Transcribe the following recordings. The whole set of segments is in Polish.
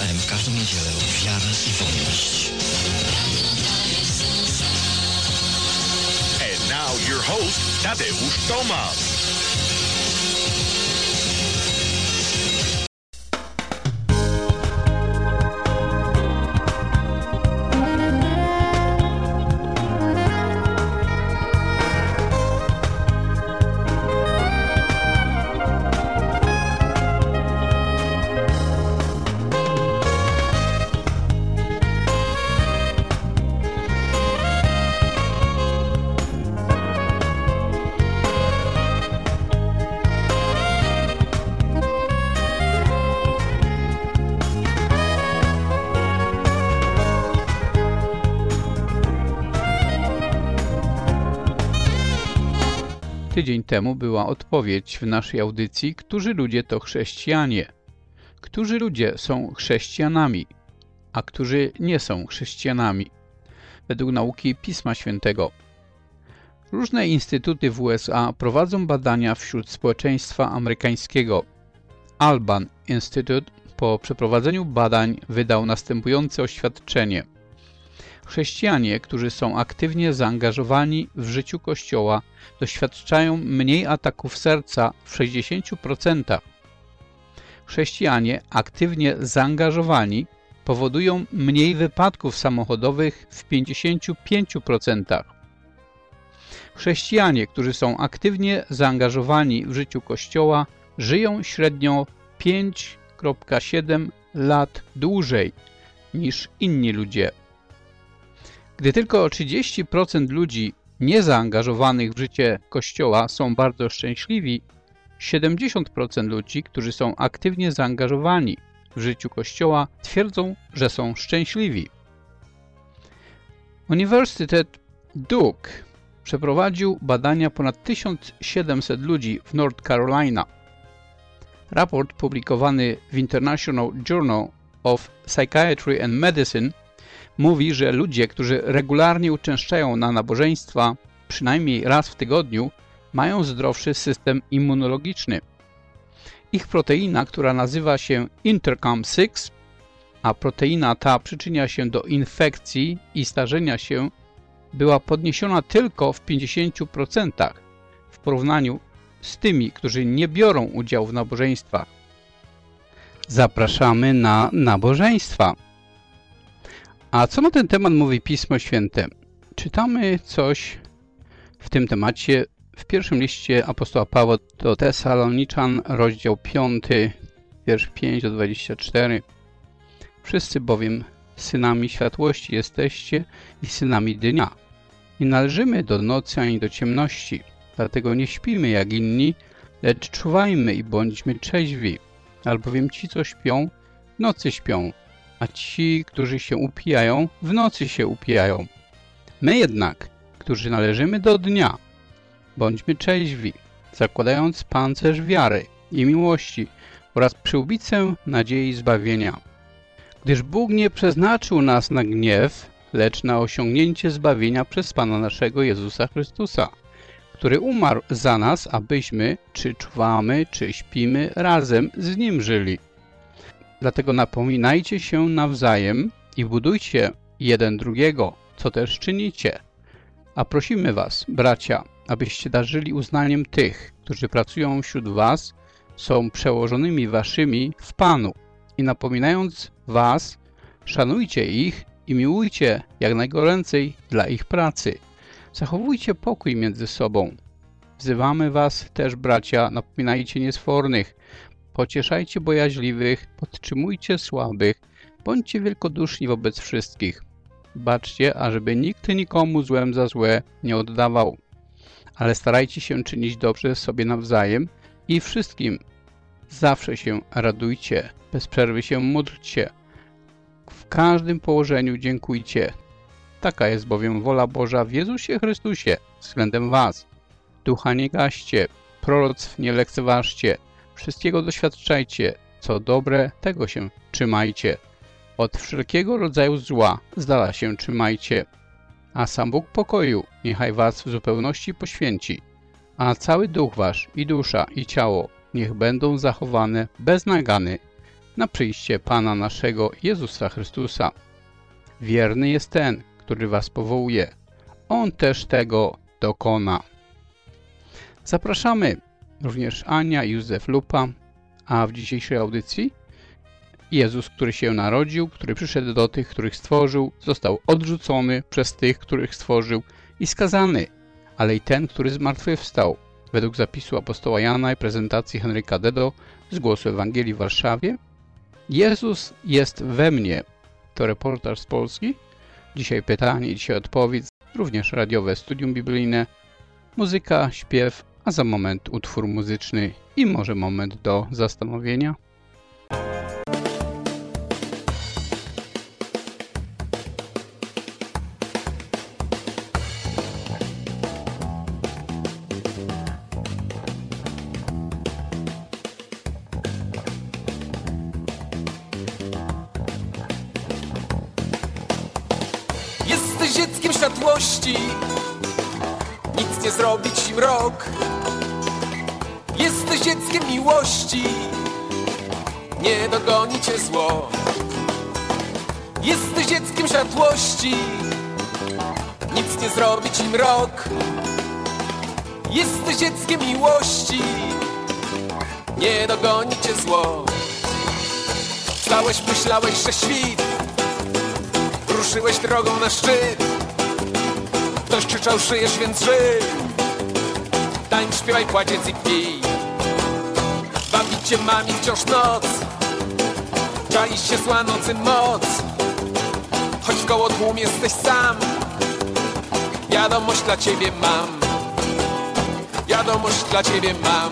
AM w każdą niedzielę Wiara i Wolność. And now your host, Tadeusz Tomasz. Tydzień temu była odpowiedź w naszej audycji, którzy ludzie to chrześcijanie. Którzy ludzie są chrześcijanami, a którzy nie są chrześcijanami, według nauki Pisma Świętego. Różne instytuty w USA prowadzą badania wśród społeczeństwa amerykańskiego. Alban Institute po przeprowadzeniu badań wydał następujące oświadczenie. Chrześcijanie, którzy są aktywnie zaangażowani w życiu Kościoła, doświadczają mniej ataków serca w 60%. Chrześcijanie aktywnie zaangażowani powodują mniej wypadków samochodowych w 55%. Chrześcijanie, którzy są aktywnie zaangażowani w życiu Kościoła, żyją średnio 5,7 lat dłużej niż inni ludzie. Gdy tylko 30% ludzi niezaangażowanych w życie Kościoła są bardzo szczęśliwi, 70% ludzi, którzy są aktywnie zaangażowani w życiu Kościoła, twierdzą, że są szczęśliwi. Uniwersytet Duke przeprowadził badania ponad 1700 ludzi w North Carolina. Raport publikowany w International Journal of Psychiatry and Medicine mówi, że ludzie, którzy regularnie uczęszczają na nabożeństwa przynajmniej raz w tygodniu, mają zdrowszy system immunologiczny. Ich proteina, która nazywa się intercom-6, a proteina ta przyczynia się do infekcji i starzenia się, była podniesiona tylko w 50% w porównaniu z tymi, którzy nie biorą udziału w nabożeństwach. Zapraszamy na nabożeństwa. A co na ten temat mówi Pismo Święte? Czytamy coś w tym temacie w pierwszym liście apostoła Pawła do Tesaloniczan, rozdział 5, wiersz 5 do 24. Wszyscy bowiem synami światłości jesteście i synami dnia. Nie należymy do nocy ani do ciemności, dlatego nie śpimy jak inni, lecz czuwajmy i bądźmy trzeźwi, albowiem ci, co śpią, w nocy śpią, a ci, którzy się upijają, w nocy się upijają. My jednak, którzy należymy do dnia, bądźmy trzeźwi, zakładając pancerz wiary i miłości oraz przyłbicę nadziei zbawienia. Gdyż Bóg nie przeznaczył nas na gniew, lecz na osiągnięcie zbawienia przez Pana naszego Jezusa Chrystusa, który umarł za nas, abyśmy, czy czuwamy, czy śpimy, razem z Nim żyli. Dlatego napominajcie się nawzajem i budujcie jeden drugiego, co też czynicie. A prosimy was, bracia, abyście darzyli uznaniem tych, którzy pracują wśród was, są przełożonymi waszymi w Panu i napominając was, szanujcie ich i miłujcie jak najgoręcej dla ich pracy. Zachowujcie pokój między sobą. Wzywamy was też, bracia, napominajcie niesfornych, pocieszajcie bojaźliwych, podtrzymujcie słabych, bądźcie wielkoduszni wobec wszystkich. Baczcie, ażeby nikt nikomu złem za złe nie oddawał, ale starajcie się czynić dobrze sobie nawzajem i wszystkim. Zawsze się radujcie, bez przerwy się módlcie. W każdym położeniu dziękujcie. Taka jest bowiem wola Boża w Jezusie Chrystusie względem was. Ducha nie gaście, proroctw nie lekceważcie, wszystkiego doświadczajcie, co dobre, tego się trzymajcie. Od wszelkiego rodzaju zła z dala się trzymajcie. A sam Bóg pokoju niechaj was w zupełności poświęci, a cały duch wasz i dusza i ciało niech będą zachowane bez nagany na przyjście Pana naszego Jezusa Chrystusa. Wierny jest ten, który was powołuje. On też tego dokona. Zapraszamy również Ania i Józef Lupa, a w dzisiejszej audycji Jezus, który się narodził, który przyszedł do tych, których stworzył, został odrzucony przez tych, których stworzył i skazany, ale i ten, który zmartwychwstał. Według zapisu apostoła Jana i prezentacji Henryka Dedo z Głosu Ewangelii w Warszawie, Jezus jest we mnie. To reportaż z Polski. Dzisiaj pytanie i dzisiaj odpowiedź. Również radiowe studium biblijne, muzyka, śpiew, a za moment utwór muzyczny i może moment do zastanowienia. Jesteś dzieckiem światłości, nic nie zrobi ci mrok. Jesteś dzieckiem miłości, nie dogoni cię zło. Jesteś dzieckiem światłości, nic nie zrobi ci mrok. Jesteś dzieckiem miłości, nie dogoni cię zło. Wstałeś, myślałeś, że świt, ruszyłeś drogą na szczyt. Ktoś krzyczał, żyjesz, więc żyj. Tańcz, śpiewaj, płaciec i pij. Bawić cię mami wciąż noc, czaisz się zła nocy moc. Choć w koło tłum jesteś sam, wiadomość dla ciebie mam. Wiadomość dla ciebie mam.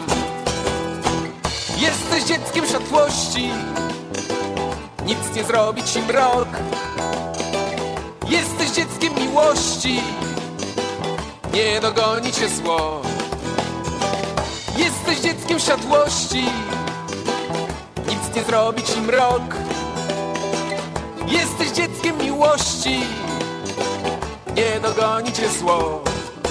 Jesteś dzieckiem światłości, nic nie zrobi ci mrok. Jesteś dzieckiem miłości, nie dogoni cię zło. Jesteś dzieckiem światłości, nic nie zrobi ci mrok. Jesteś dzieckiem miłości, nie dogoni cię zło.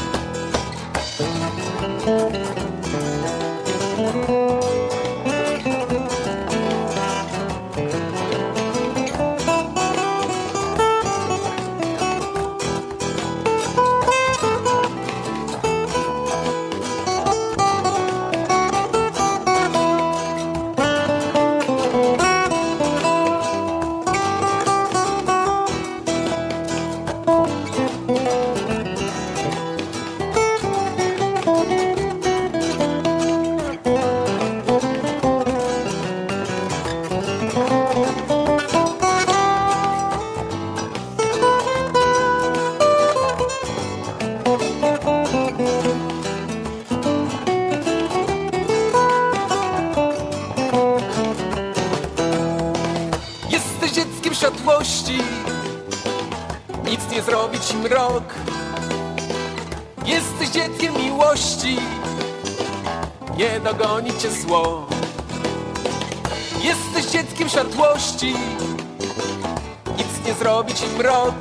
Światłości, nic nie zrobi ci mrok. Jesteś dzieckiem miłości, nie dogoni cię zło. Jesteś dzieckiem światłości, nic nie zrobi ci mrok.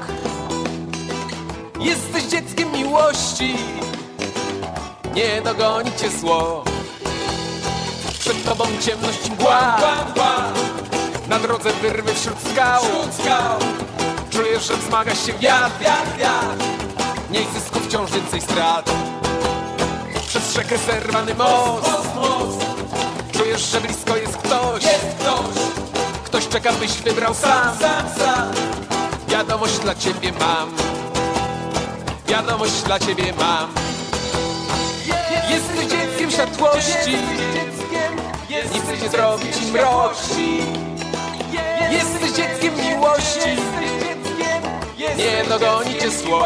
Jesteś dzieckiem miłości, nie dogoni cię zło. Przed tobą ciemność i mgła, na drodze wyrwy wśród skał. Czujesz, że wzmaga się wiatr. Mniej zysków, wciąż więcej strat. Przez rzekę zerwany most. Czujesz, że blisko jest ktoś. Ktoś czeka, byś wybrał sam. Wiadomość dla ciebie mam. Wiadomość dla ciebie mam. Jesteś dzieckiem światłości, nic nie zrobi ci mrok. Jesteś dzieckiem miłości, nie dogoni cię zło.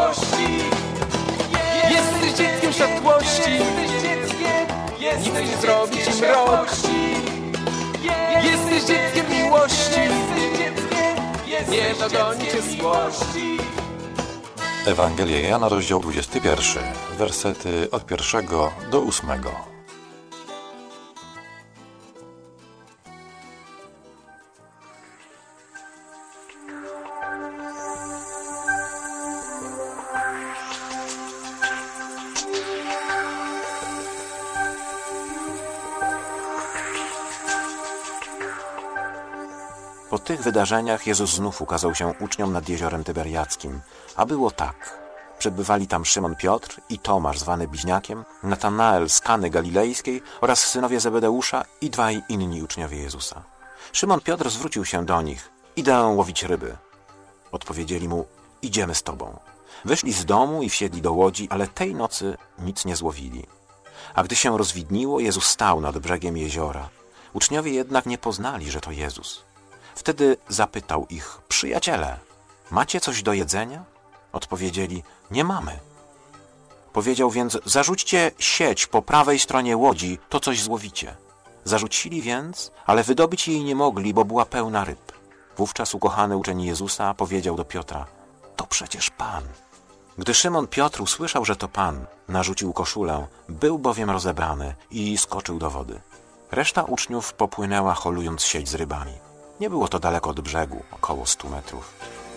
Jesteś dzieckiem światłości, nic nie zrobi ci mrok. Jesteś dzieckiem miłości, nie dogoni cię zło. Ewangelia Jana, rozdział 21, wersety od 1 do 8. Po tych wydarzeniach Jezus znów ukazał się uczniom nad jeziorem Tyberiackim, a było tak. Przebywali tam Szymon Piotr i Tomasz zwany Bliźniakiem, Natanael z Kany Galilejskiej oraz synowie Zebedeusza i dwaj inni uczniowie Jezusa. Szymon Piotr zwrócił się do nich: idę łowić ryby. Odpowiedzieli mu: idziemy z tobą. Wyszli z domu i wsiedli do łodzi, ale tej nocy nic nie złowili. A gdy się rozwidniło, Jezus stał nad brzegiem jeziora. Uczniowie jednak nie poznali, że to Jezus. Wtedy zapytał ich: przyjaciele, macie coś do jedzenia? Odpowiedzieli: nie mamy. Powiedział więc: zarzućcie sieć po prawej stronie łodzi, to coś złowicie. Zarzucili więc, ale wydobyć jej nie mogli, bo była pełna ryb. Wówczas ukochany uczeń Jezusa powiedział do Piotra: to przecież Pan. Gdy Szymon Piotr usłyszał, że to Pan, narzucił koszulę, był bowiem rozebrany i skoczył do wody. Reszta uczniów popłynęła, holując sieć z rybami. Nie było to daleko od brzegu, około 100 metrów.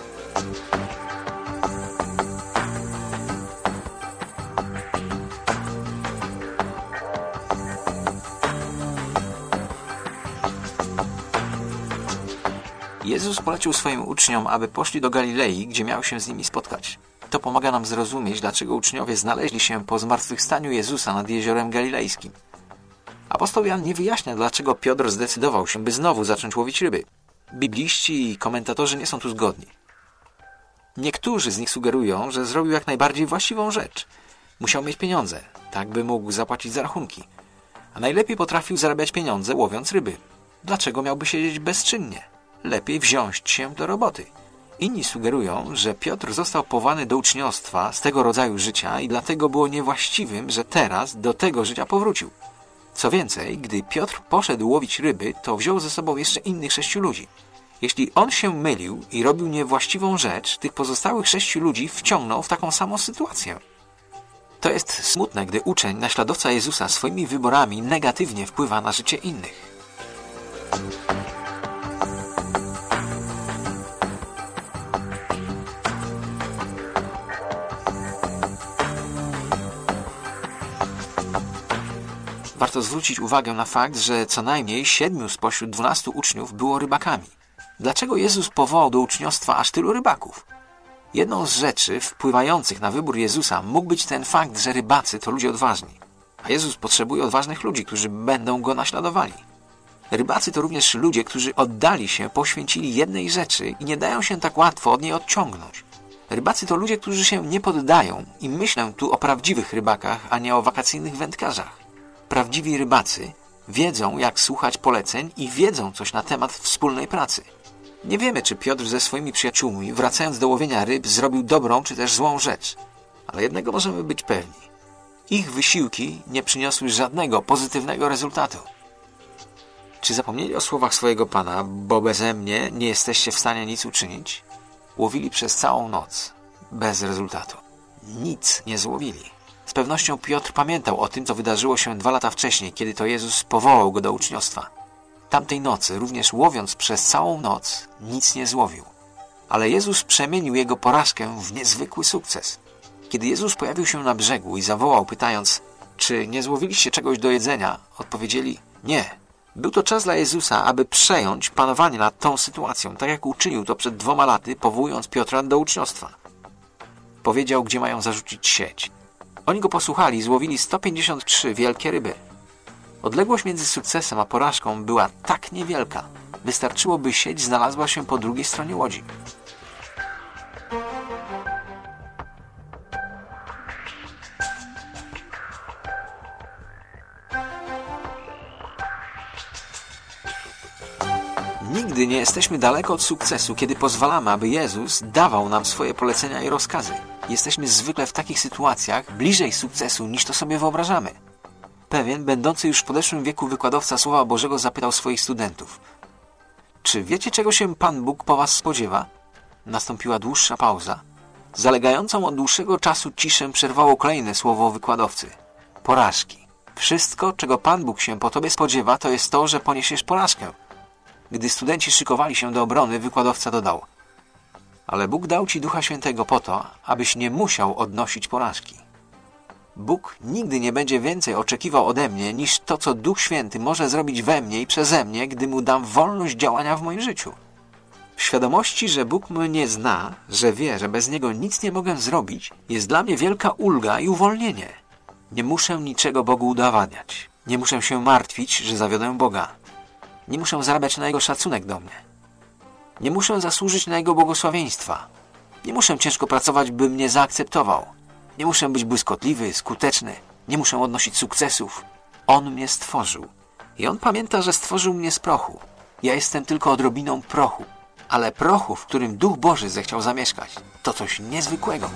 Jezus polecił swoim uczniom, aby poszli do Galilei, gdzie miał się z nimi spotkać. To pomaga nam zrozumieć, dlaczego uczniowie znaleźli się po zmartwychwstaniu Jezusa nad jeziorem galilejskim. Apostoł Jan nie wyjaśnia, dlaczego Piotr zdecydował się, by znowu zacząć łowić ryby. Bibliści i komentatorzy nie są tu zgodni. Niektórzy z nich sugerują, że zrobił jak najbardziej właściwą rzecz. Musiał mieć pieniądze, tak by mógł zapłacić za rachunki. A najlepiej potrafił zarabiać pieniądze, łowiąc ryby. Dlaczego miałby siedzieć bezczynnie? Lepiej wziąć się do roboty. Inni sugerują, że Piotr został powołany do uczniostwa z tego rodzaju życia i dlatego było niewłaściwym, że teraz do tego życia powrócił. Co więcej, gdy Piotr poszedł łowić ryby, to wziął ze sobą jeszcze innych 6 ludzi. Jeśli on się mylił i robił niewłaściwą rzecz, tych pozostałych 6 ludzi wciągnął w taką samą sytuację. To jest smutne, gdy uczeń, naśladowca Jezusa swoimi wyborami negatywnie wpływa na życie innych. Warto zwrócić uwagę na fakt, że co najmniej 7 spośród 12 uczniów było rybakami. Dlaczego Jezus powołał do uczniostwa aż tylu rybaków? Jedną z rzeczy wpływających na wybór Jezusa mógł być ten fakt, że rybacy to ludzie odważni. A Jezus potrzebuje odważnych ludzi, którzy będą Go naśladowali. Rybacy to również ludzie, którzy oddali się, poświęcili jednej rzeczy i nie dają się tak łatwo od niej odciągnąć. Rybacy to ludzie, którzy się nie poddają i myślę tu o prawdziwych rybakach, a nie o wakacyjnych wędkarzach. Prawdziwi rybacy wiedzą, jak słuchać poleceń i wiedzą coś na temat wspólnej pracy. Nie wiemy, czy Piotr ze swoimi przyjaciółmi, wracając do łowienia ryb, zrobił dobrą czy też złą rzecz. Ale jednego możemy być pewni. Ich wysiłki nie przyniosły żadnego pozytywnego rezultatu. Czy zapomnieli o słowach swojego Pana, bo beze mnie nie jesteście w stanie nic uczynić? Łowili przez całą noc, bez rezultatu. Nic nie złowili. Z pewnością Piotr pamiętał o tym, co wydarzyło się 2 lata wcześniej, kiedy to Jezus powołał go do uczniostwa. Tamtej nocy, również łowiąc przez całą noc, nic nie złowił. Ale Jezus przemienił jego porażkę w niezwykły sukces. Kiedy Jezus pojawił się na brzegu i zawołał, pytając: czy nie złowiliście czegoś do jedzenia? Odpowiedzieli: nie. Był to czas dla Jezusa, aby przejąć panowanie nad tą sytuacją, tak jak uczynił to przed 2 laty, powołując Piotra do uczniostwa. Powiedział, gdzie mają zarzucić sieć. Oni go posłuchali i złowili 153 wielkie ryby. Odległość między sukcesem a porażką była tak niewielka. Wystarczyło, by sieć znalazła się po drugiej stronie łodzi. Nigdy nie jesteśmy daleko od sukcesu, kiedy pozwalamy, aby Jezus dawał nam swoje polecenia i rozkazy. Jesteśmy zwykle w takich sytuacjach bliżej sukcesu, niż to sobie wyobrażamy. Pewien, będący już w podeszłym wieku wykładowca Słowa Bożego zapytał swoich studentów: czy wiecie, czego się Pan Bóg po was spodziewa? Nastąpiła dłuższa pauza. Zalegającą od dłuższego czasu ciszę przerwało kolejne słowo wykładowcy: porażki. Wszystko, czego Pan Bóg się po tobie spodziewa, to jest to, że poniesiesz porażkę. Gdy studenci szykowali się do obrony, wykładowca dodał: ale Bóg dał ci Ducha Świętego po to, abyś nie musiał odnosić porażki. Bóg nigdy nie będzie więcej oczekiwał ode mnie, niż to, co Duch Święty może zrobić we mnie i przeze mnie, gdy Mu dam wolność działania w moim życiu. W świadomości, że Bóg mnie zna, że wie, że bez Niego nic nie mogę zrobić, jest dla mnie wielka ulga i uwolnienie. Nie muszę niczego Bogu udowadniać. Nie muszę się martwić, że zawiodę Boga. Nie muszę zarabiać na Jego szacunek do mnie. Nie muszę zasłużyć na Jego błogosławieństwa. Nie muszę ciężko pracować, by mnie zaakceptował. Nie muszę być błyskotliwy, skuteczny. Nie muszę odnosić sukcesów. On mnie stworzył. I On pamięta, że stworzył mnie z prochu. Ja jestem tylko odrobiną prochu. Ale prochu, w którym Duch Boży zechciał zamieszkać, to coś niezwykłego.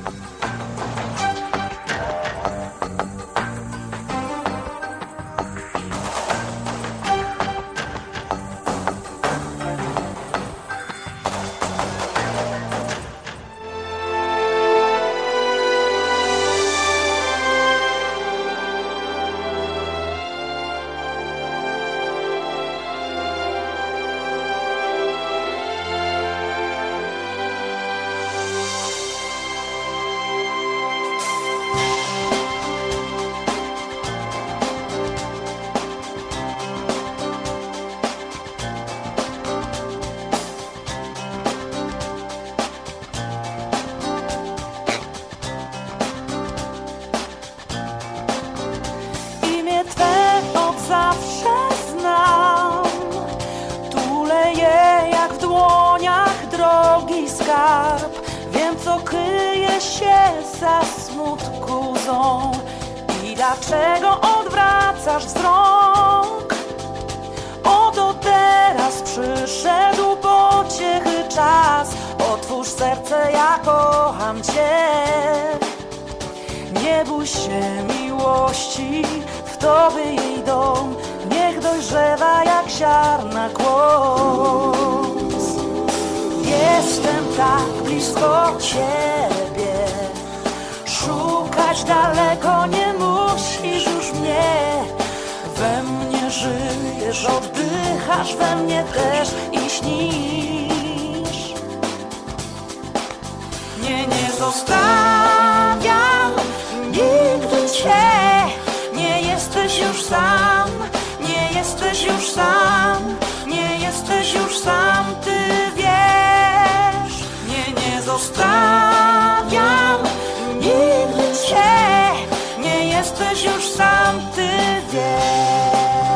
Wiem, co kryje się za smutku zą i dlaczego odwracasz wzrok. Oto teraz przyszedł pociechy czas. Otwórz serce, ja kocham Cię. Nie bój się miłości, w Tobie jej dom niech dojrzewa jak ziarna głos. Jestem tak blisko Ciebie, szukać daleko nie musisz już mnie. We mnie żyjesz, oddychasz we mnie też i śnisz. Nie zostawiam nigdy Cię, nie jesteś już sam, nie jesteś już sam, nie jesteś już sam, Ty wiesz. Nie zostawiam nigdy Cię, nie jesteś już sam, Ty wiesz.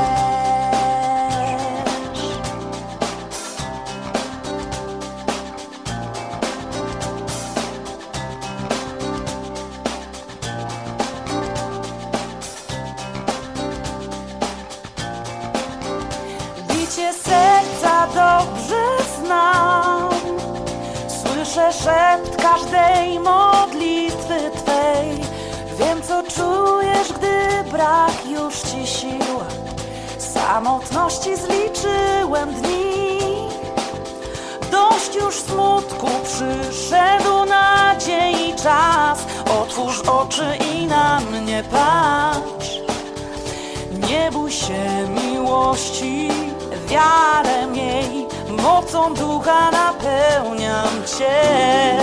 Bicie serca dobrze znam, słyszę szept każdej modlitwy Twej. Wiem, co czujesz, gdy brak już Ci sił. Samotności zliczyłem dni. Dość już smutku, przyszedł nadziei czas. Otwórz oczy i na mnie patrz. Nie bój się miłości, wiarę miej. Mocą ducha napełniam Cię.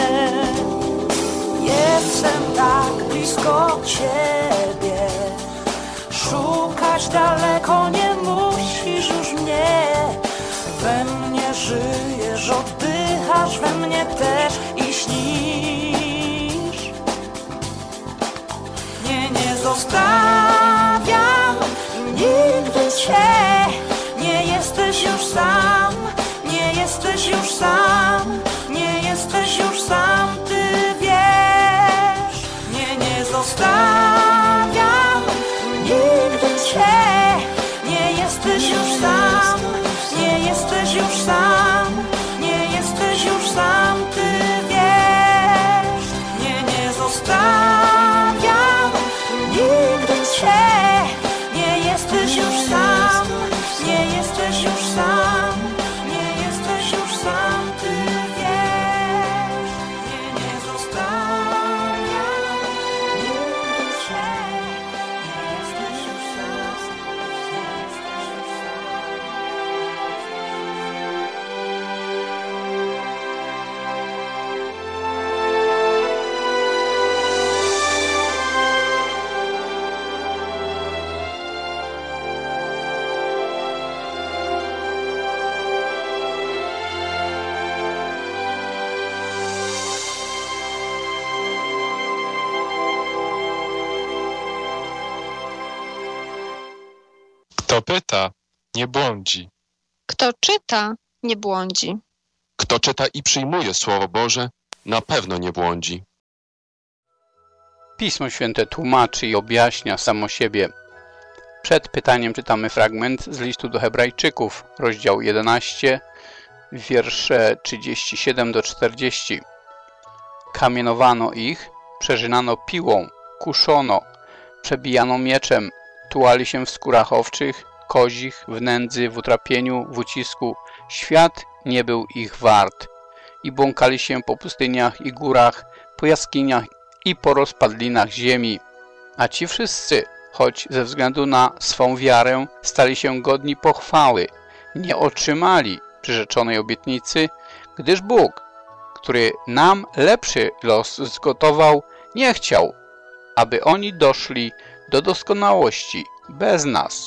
Jestem tak blisko Ciebie, szukać daleko nie musisz już mnie. We mnie żyjesz, oddychasz we mnie też i śnisz. Nie zostawiam nigdy Cię, nie jesteś już sam, nie jesteś już sam, nie jesteś już sam, Ty wiesz. Nie zostawiam nigdy Cię, nie jesteś już sam, nie jesteś już sam, nie jesteś już sam, Ty wiesz. Nie zostawiam nigdy Kto pyta, nie błądzi. Kto czyta, nie błądzi. Kto czyta i przyjmuje Słowo Boże, na pewno nie błądzi. Pismo Święte tłumaczy i objaśnia samo siebie. Przed pytaniem czytamy fragment z listu do Hebrajczyków, rozdział 11, wiersze 37 do 40. Kamienowano ich, przerzynano piłą, kuszono, przebijano mieczem, tułali się w skórach owczych, kozich, w nędzy, w utrapieniu, w ucisku. Świat nie był ich wart. I błąkali się po pustyniach i górach, po jaskiniach i po rozpadlinach ziemi. A ci wszyscy, choć ze względu na swą wiarę stali się godni pochwały, nie otrzymali przyrzeczonej obietnicy, gdyż Bóg, który nam lepszy los zgotował, nie chciał, aby oni doszli do doskonałości bez nas.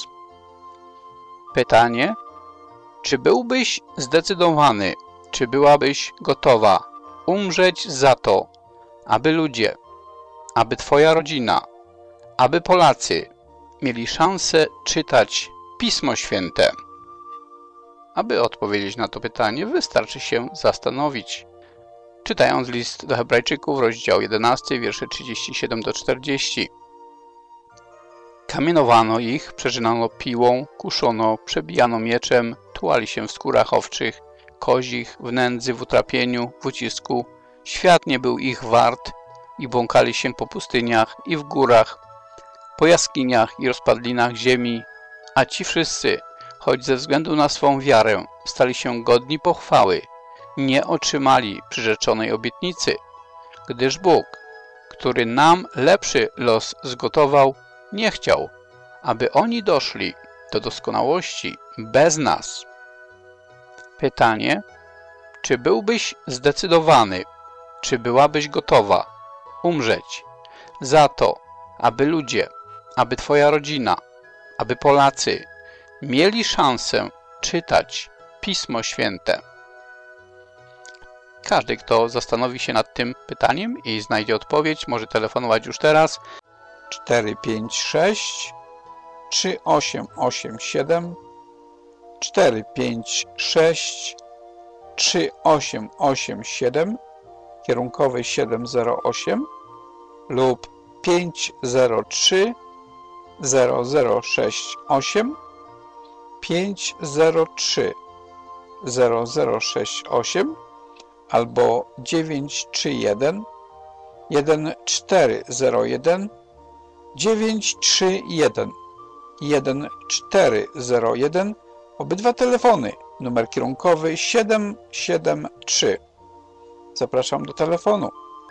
Pytanie: czy byłbyś zdecydowany, czy byłabyś gotowa umrzeć za to, aby ludzie, aby Twoja rodzina, aby Polacy mieli szansę czytać Pismo Święte? Aby odpowiedzieć na to pytanie, wystarczy się zastanowić. Czytając list do Hebrajczyków, rozdział 11, wiersze 37 do 40. Kamienowano ich, przerzynano piłą, kuszono, przebijano mieczem, tułali się w skórach owczych, kozich, w nędzy, w utrapieniu, w ucisku. Świat nie był ich wart i błąkali się po pustyniach i w górach, po jaskiniach i rozpadlinach ziemi, a ci wszyscy, choć ze względu na swą wiarę stali się godni pochwały, nie otrzymali przyrzeczonej obietnicy, gdyż Bóg, który nam lepszy los zgotował, nie chciał, aby oni doszli do doskonałości bez nas. Pytanie: czy byłbyś zdecydowany, czy byłabyś gotowa umrzeć za to, aby ludzie, aby Twoja rodzina, aby Polacy mieli szansę czytać Pismo Święte? Każdy, kto zastanowi się nad tym pytaniem i znajdzie odpowiedź, może telefonować już teraz 456 3887 456 3887 kierunkowy 708 lub 503 0068 503 0068 albo 931 1401 931 1401. Obydwa telefony. Numer kierunkowy 773. Zapraszam do telefonu.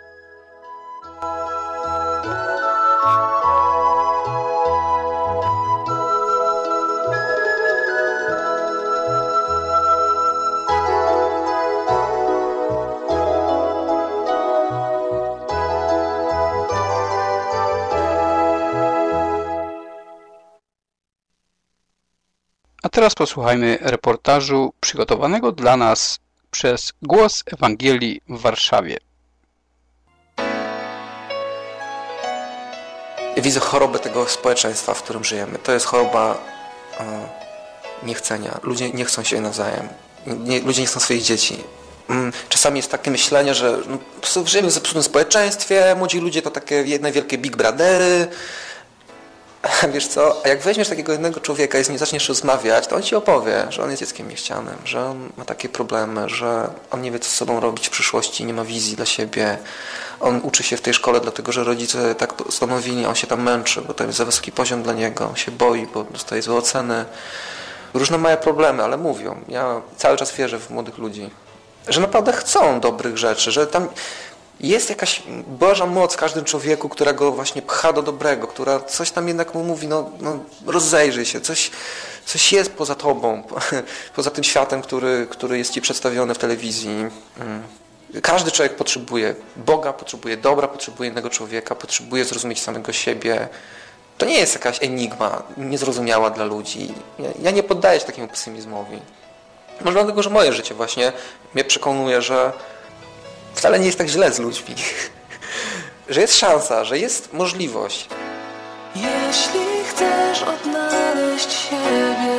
A teraz posłuchajmy reportażu przygotowanego dla nas przez Głos Ewangelii w Warszawie. Widzę chorobę tego społeczeństwa, w którym żyjemy. To jest choroba niechcenia. Ludzie nie chcą się nawzajem. Ludzie nie chcą swoich dzieci. Czasami jest takie myślenie, że żyjemy w zepsutym społeczeństwie, młodzi ludzie to takie jedne wielkie big brothery. Wiesz co, a jak weźmiesz takiego jednego człowieka i z nim zaczniesz rozmawiać, to on ci opowie, że on jest dzieckiem niechcianym, że on ma takie problemy, że on nie wie, co z sobą robić w przyszłości, nie ma wizji dla siebie. On uczy się w tej szkole dlatego, że rodzice tak postanowili, on się tam męczy, bo to jest za wysoki poziom dla niego, on się boi, bo dostaje złe oceny. Różne małe problemy, ale mówią. Ja cały czas wierzę w młodych ludzi, że naprawdę chcą dobrych rzeczy, że tam jest jakaś Boża moc w każdym człowieku, która go właśnie pcha do dobrego, która coś tam jednak mu mówi, rozejrzyj się, coś jest poza tobą, poza tym światem, który jest ci przedstawiony w telewizji. Każdy człowiek potrzebuje Boga, potrzebuje dobra, potrzebuje innego człowieka, potrzebuje zrozumieć samego siebie. To nie jest jakaś enigma niezrozumiała dla ludzi. Ja nie poddaję się takiemu pesymizmowi. Może dlatego, że moje życie właśnie mnie przekonuje, że wcale nie jest tak źle z ludźmi. Że jest szansa, że jest możliwość. Jeśli chcesz odnaleźć znaleźć siebie.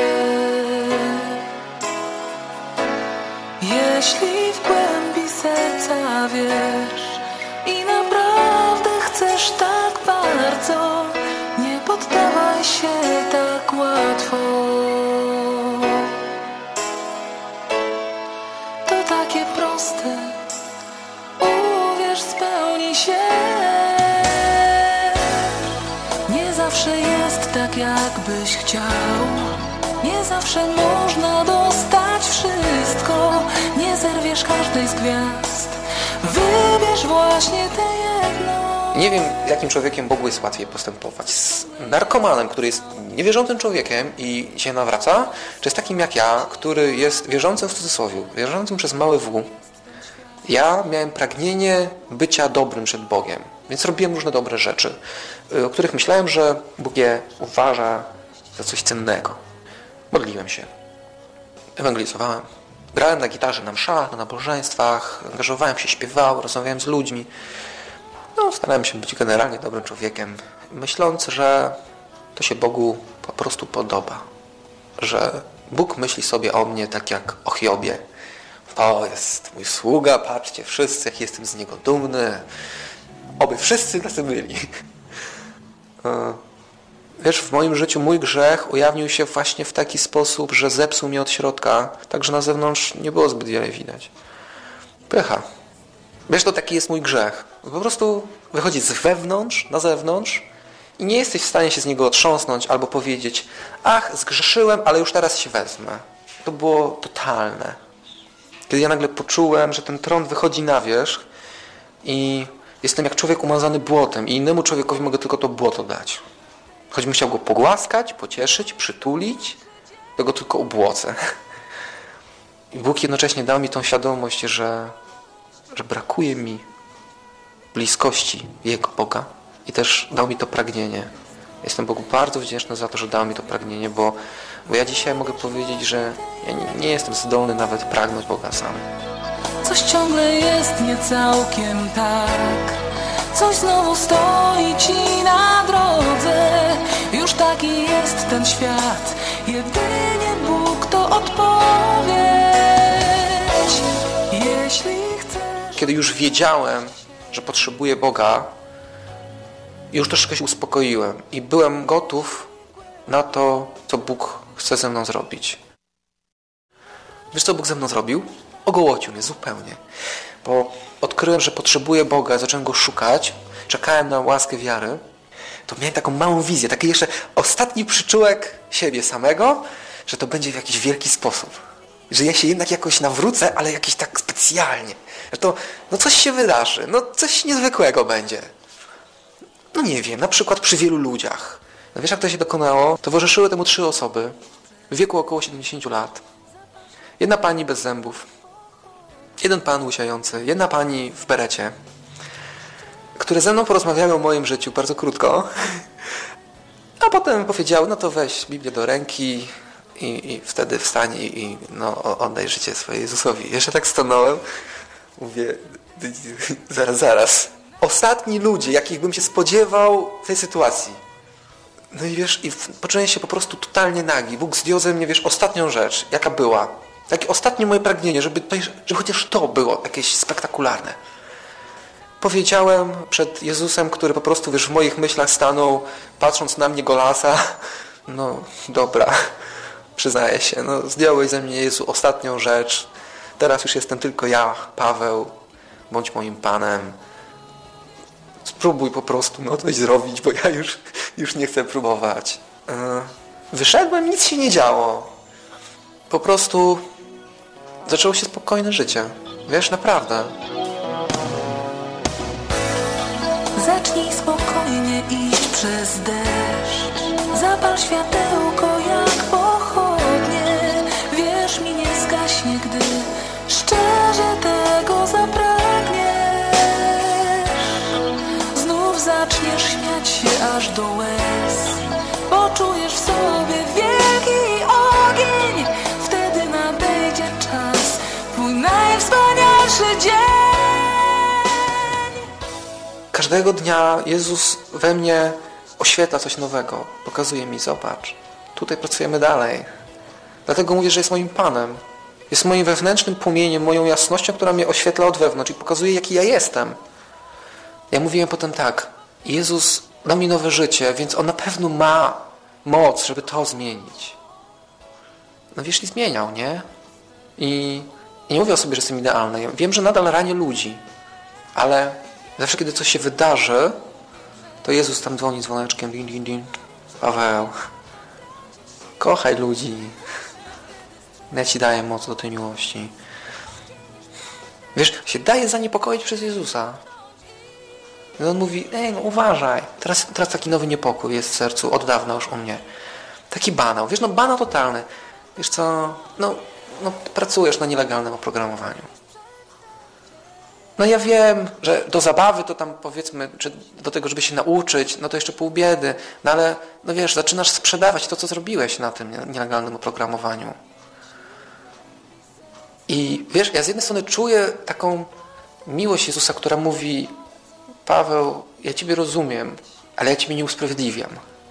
Jeśli w głębi serca wiesz i naprawdę chcesz tak bardzo, nie poddawaj się tak łatwo. To takie proste, uwierz, spełni się. Nie zawsze jest tak, jakbyś chciał. Nie zawsze można dostać wszystko. Nie zerwiesz każdej z gwiazd. Wybierz właśnie tę jedną. Nie wiem, jakim człowiekiem Bogu jest łatwiej postępować. Z narkomanem, który jest niewierzącym człowiekiem i się nawraca, czy z takim jak ja, który jest wierzącym w cudzysłowie, wierzącym przez małe W. Ja miałem pragnienie bycia dobrym przed Bogiem, więc robiłem różne dobre rzeczy, o których myślałem, że Bóg je uważa za coś cennego. Modliłem się, ewangelizowałem, grałem na gitarze na mszach, na nabożeństwach, angażowałem się, śpiewałem, rozmawiałem z ludźmi. Starałem się być generalnie dobrym człowiekiem, myśląc, że to się Bogu po prostu podoba. Że Bóg myśli sobie o mnie tak jak o Hiobie. To jest mój sługa, patrzcie wszyscy, jak jestem z niego dumny. Oby wszyscy tacy byli. Wiesz, w moim życiu mój grzech ujawnił się właśnie w taki sposób, że zepsuł mnie od środka, tak że na zewnątrz nie było zbyt wiele widać. Pycha. Wiesz, to taki jest mój grzech. Po prostu wychodzi z wewnątrz na zewnątrz i nie jesteś w stanie się z niego otrząsnąć albo powiedzieć: ach, zgrzeszyłem, ale już teraz się wezmę. To było totalne. Kiedy ja nagle poczułem, że ten trąd wychodzi na wierzch i jestem jak człowiek umazany błotem i innemu człowiekowi mogę tylko to błoto dać. Choćbym chciał go pogłaskać, pocieszyć, przytulić, to go tylko ubłocę. I Bóg jednocześnie dał mi tą świadomość, że brakuje mi bliskości Jego Boga i też dał mi to pragnienie. Jestem Bogu bardzo wdzięczny za to, że dał mi to pragnienie, bo ja dzisiaj mogę powiedzieć, że ja nie jestem zdolny nawet pragnąć Boga sam. Coś ciągle jest nie całkiem tak. Coś znowu stoi ci na drodze. Już taki jest ten świat. Jedynie Bóg to odpowiedź. Jeśli chcesz... Kiedy już wiedziałem, że potrzebuję Boga, już troszkę się uspokoiłem i byłem gotów na to, co Bóg chce ze mną zrobić. Wiesz, co Bóg ze mną zrobił? Ogołocił mnie zupełnie. Bo odkryłem, że potrzebuję Boga, zacząłem Go szukać, czekałem na łaskę wiary, to miałem taką małą wizję, taki jeszcze ostatni przyczółek siebie samego, że to będzie w jakiś wielki sposób. Że ja się jednak jakoś nawrócę, ale jakiś tak specjalnie. Że to, coś się wydarzy, coś niezwykłego będzie. Nie wiem, na przykład przy wielu ludziach. Wiesz, jak to się dokonało? Towarzyszyły temu 3 osoby w wieku około 70 lat. Jedna pani bez zębów, jeden pan łysiający, jedna pani w berecie, które ze mną porozmawiały o moim życiu bardzo krótko, a potem powiedziały: no to weź Biblię do ręki i wtedy wstań i oddaj życie swojej Jezusowi. Jeszcze tak stanąłem, mówię: zaraz. Ostatni ludzie, jakich bym się spodziewał w tej sytuacji. No i wiesz, poczułem się po prostu totalnie nagi. Bóg zdjął ze mnie, wiesz, ostatnią rzecz, jaka była. Takie ostatnie moje pragnienie, żeby chociaż to było jakieś spektakularne. Powiedziałem przed Jezusem, który po prostu, wiesz, w moich myślach stanął, patrząc na mnie golasa: no dobra, przyznaję się, zdjąłeś ze mnie, Jezu, ostatnią rzecz. Teraz już jestem tylko ja, Paweł, bądź moim Panem. Spróbuj po prostu coś zrobić, bo ja już nie chcę próbować. Wyszedłem, nic się nie działo. Po prostu zaczęło się spokojne życie. Wiesz, naprawdę. Zacznij spokojnie iść przez deszcz. Zapal światełko jak pochodnie. Wierz mi, nie zgaśnie, gdy szczerze tego zapragniesz. Znów zaczniesz śmiać się aż do łez. Poczujesz w sobie wielki ogień. Wtedy nadejdzie czas, twój najwspanialszy dzień. Każdego dnia Jezus we mnie oświetla coś nowego. Pokazuje mi: zobacz, tutaj pracujemy dalej. Dlatego mówię, że jest moim Panem. Jest moim wewnętrznym płomieniem, moją jasnością, która mnie oświetla od wewnątrz i pokazuje, jaki ja jestem. Ja mówiłem potem tak, Jezus da mi nowe życie, więc On na pewno ma moc, żeby to zmienić. No wiesz, i zmieniał, nie? I nie mówię o sobie, że jestem idealny. Ja wiem, że nadal ranię ludzi, ale zawsze, kiedy coś się wydarzy, to Jezus tam dzwoni dzwoneczkiem, din, din, din. Paweł, kochaj ludzi. Ja Ci daję moc do tej miłości. Wiesz, się daje zaniepokoić przez Jezusa. I On mówi, no uważaj. Teraz taki nowy niepokój jest w sercu, od dawna już u mnie. Taki banał. Wiesz, banał totalny. Wiesz co, pracujesz na nielegalnym oprogramowaniu. No ja wiem, że do zabawy to tam powiedzmy, czy do tego, żeby się nauczyć, no to jeszcze pół biedy. No ale, wiesz, zaczynasz sprzedawać to, co zrobiłeś na tym nielegalnym oprogramowaniu. I wiesz, ja z jednej strony czuję taką miłość Jezusa, która mówi, Paweł, ja Ciebie rozumiem, ale ja Ciebie nie usprawiedliwiam.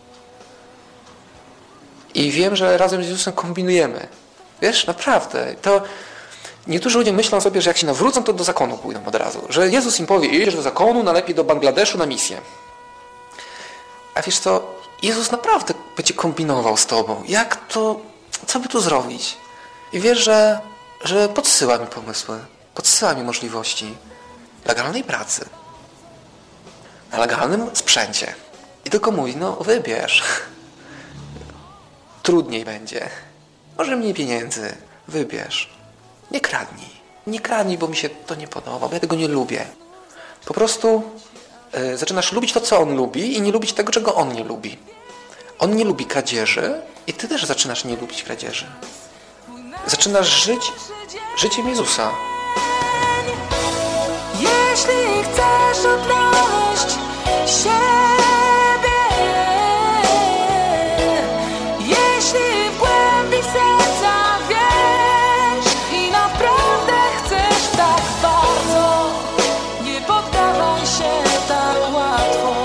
I wiem, że razem z Jezusem kombinujemy. Wiesz, naprawdę. To niektórzy ludzie myślą sobie, że jak się nawrócą, to do zakonu pójdą od razu. Że Jezus im powie, idziesz do zakonu, najlepiej do Bangladeszu na misję. A wiesz co, Jezus naprawdę będzie kombinował z Tobą. Jak to, co by tu zrobić? I wiesz, że podsyła mi pomysły, podsyła mi możliwości legalnej pracy, na legalnym sprzęcie. I tylko mówi, wybierz. Trudniej będzie. Może mniej pieniędzy. Wybierz. Nie kradnij. Nie kradnij, bo mi się to nie podoba, bo ja tego nie lubię. Po prostu zaczynasz lubić to, co On lubi i nie lubić tego, czego On nie lubi. On nie lubi kradzieży i ty też zaczynasz nie lubić kradzieży. Zaczynasz żyć życiem Jezusa. Jeśli chcesz odnaleźć siebie, jeśli w głębi serca wiesz i naprawdę chcesz tak bardzo, nie poddawaj się tak łatwo.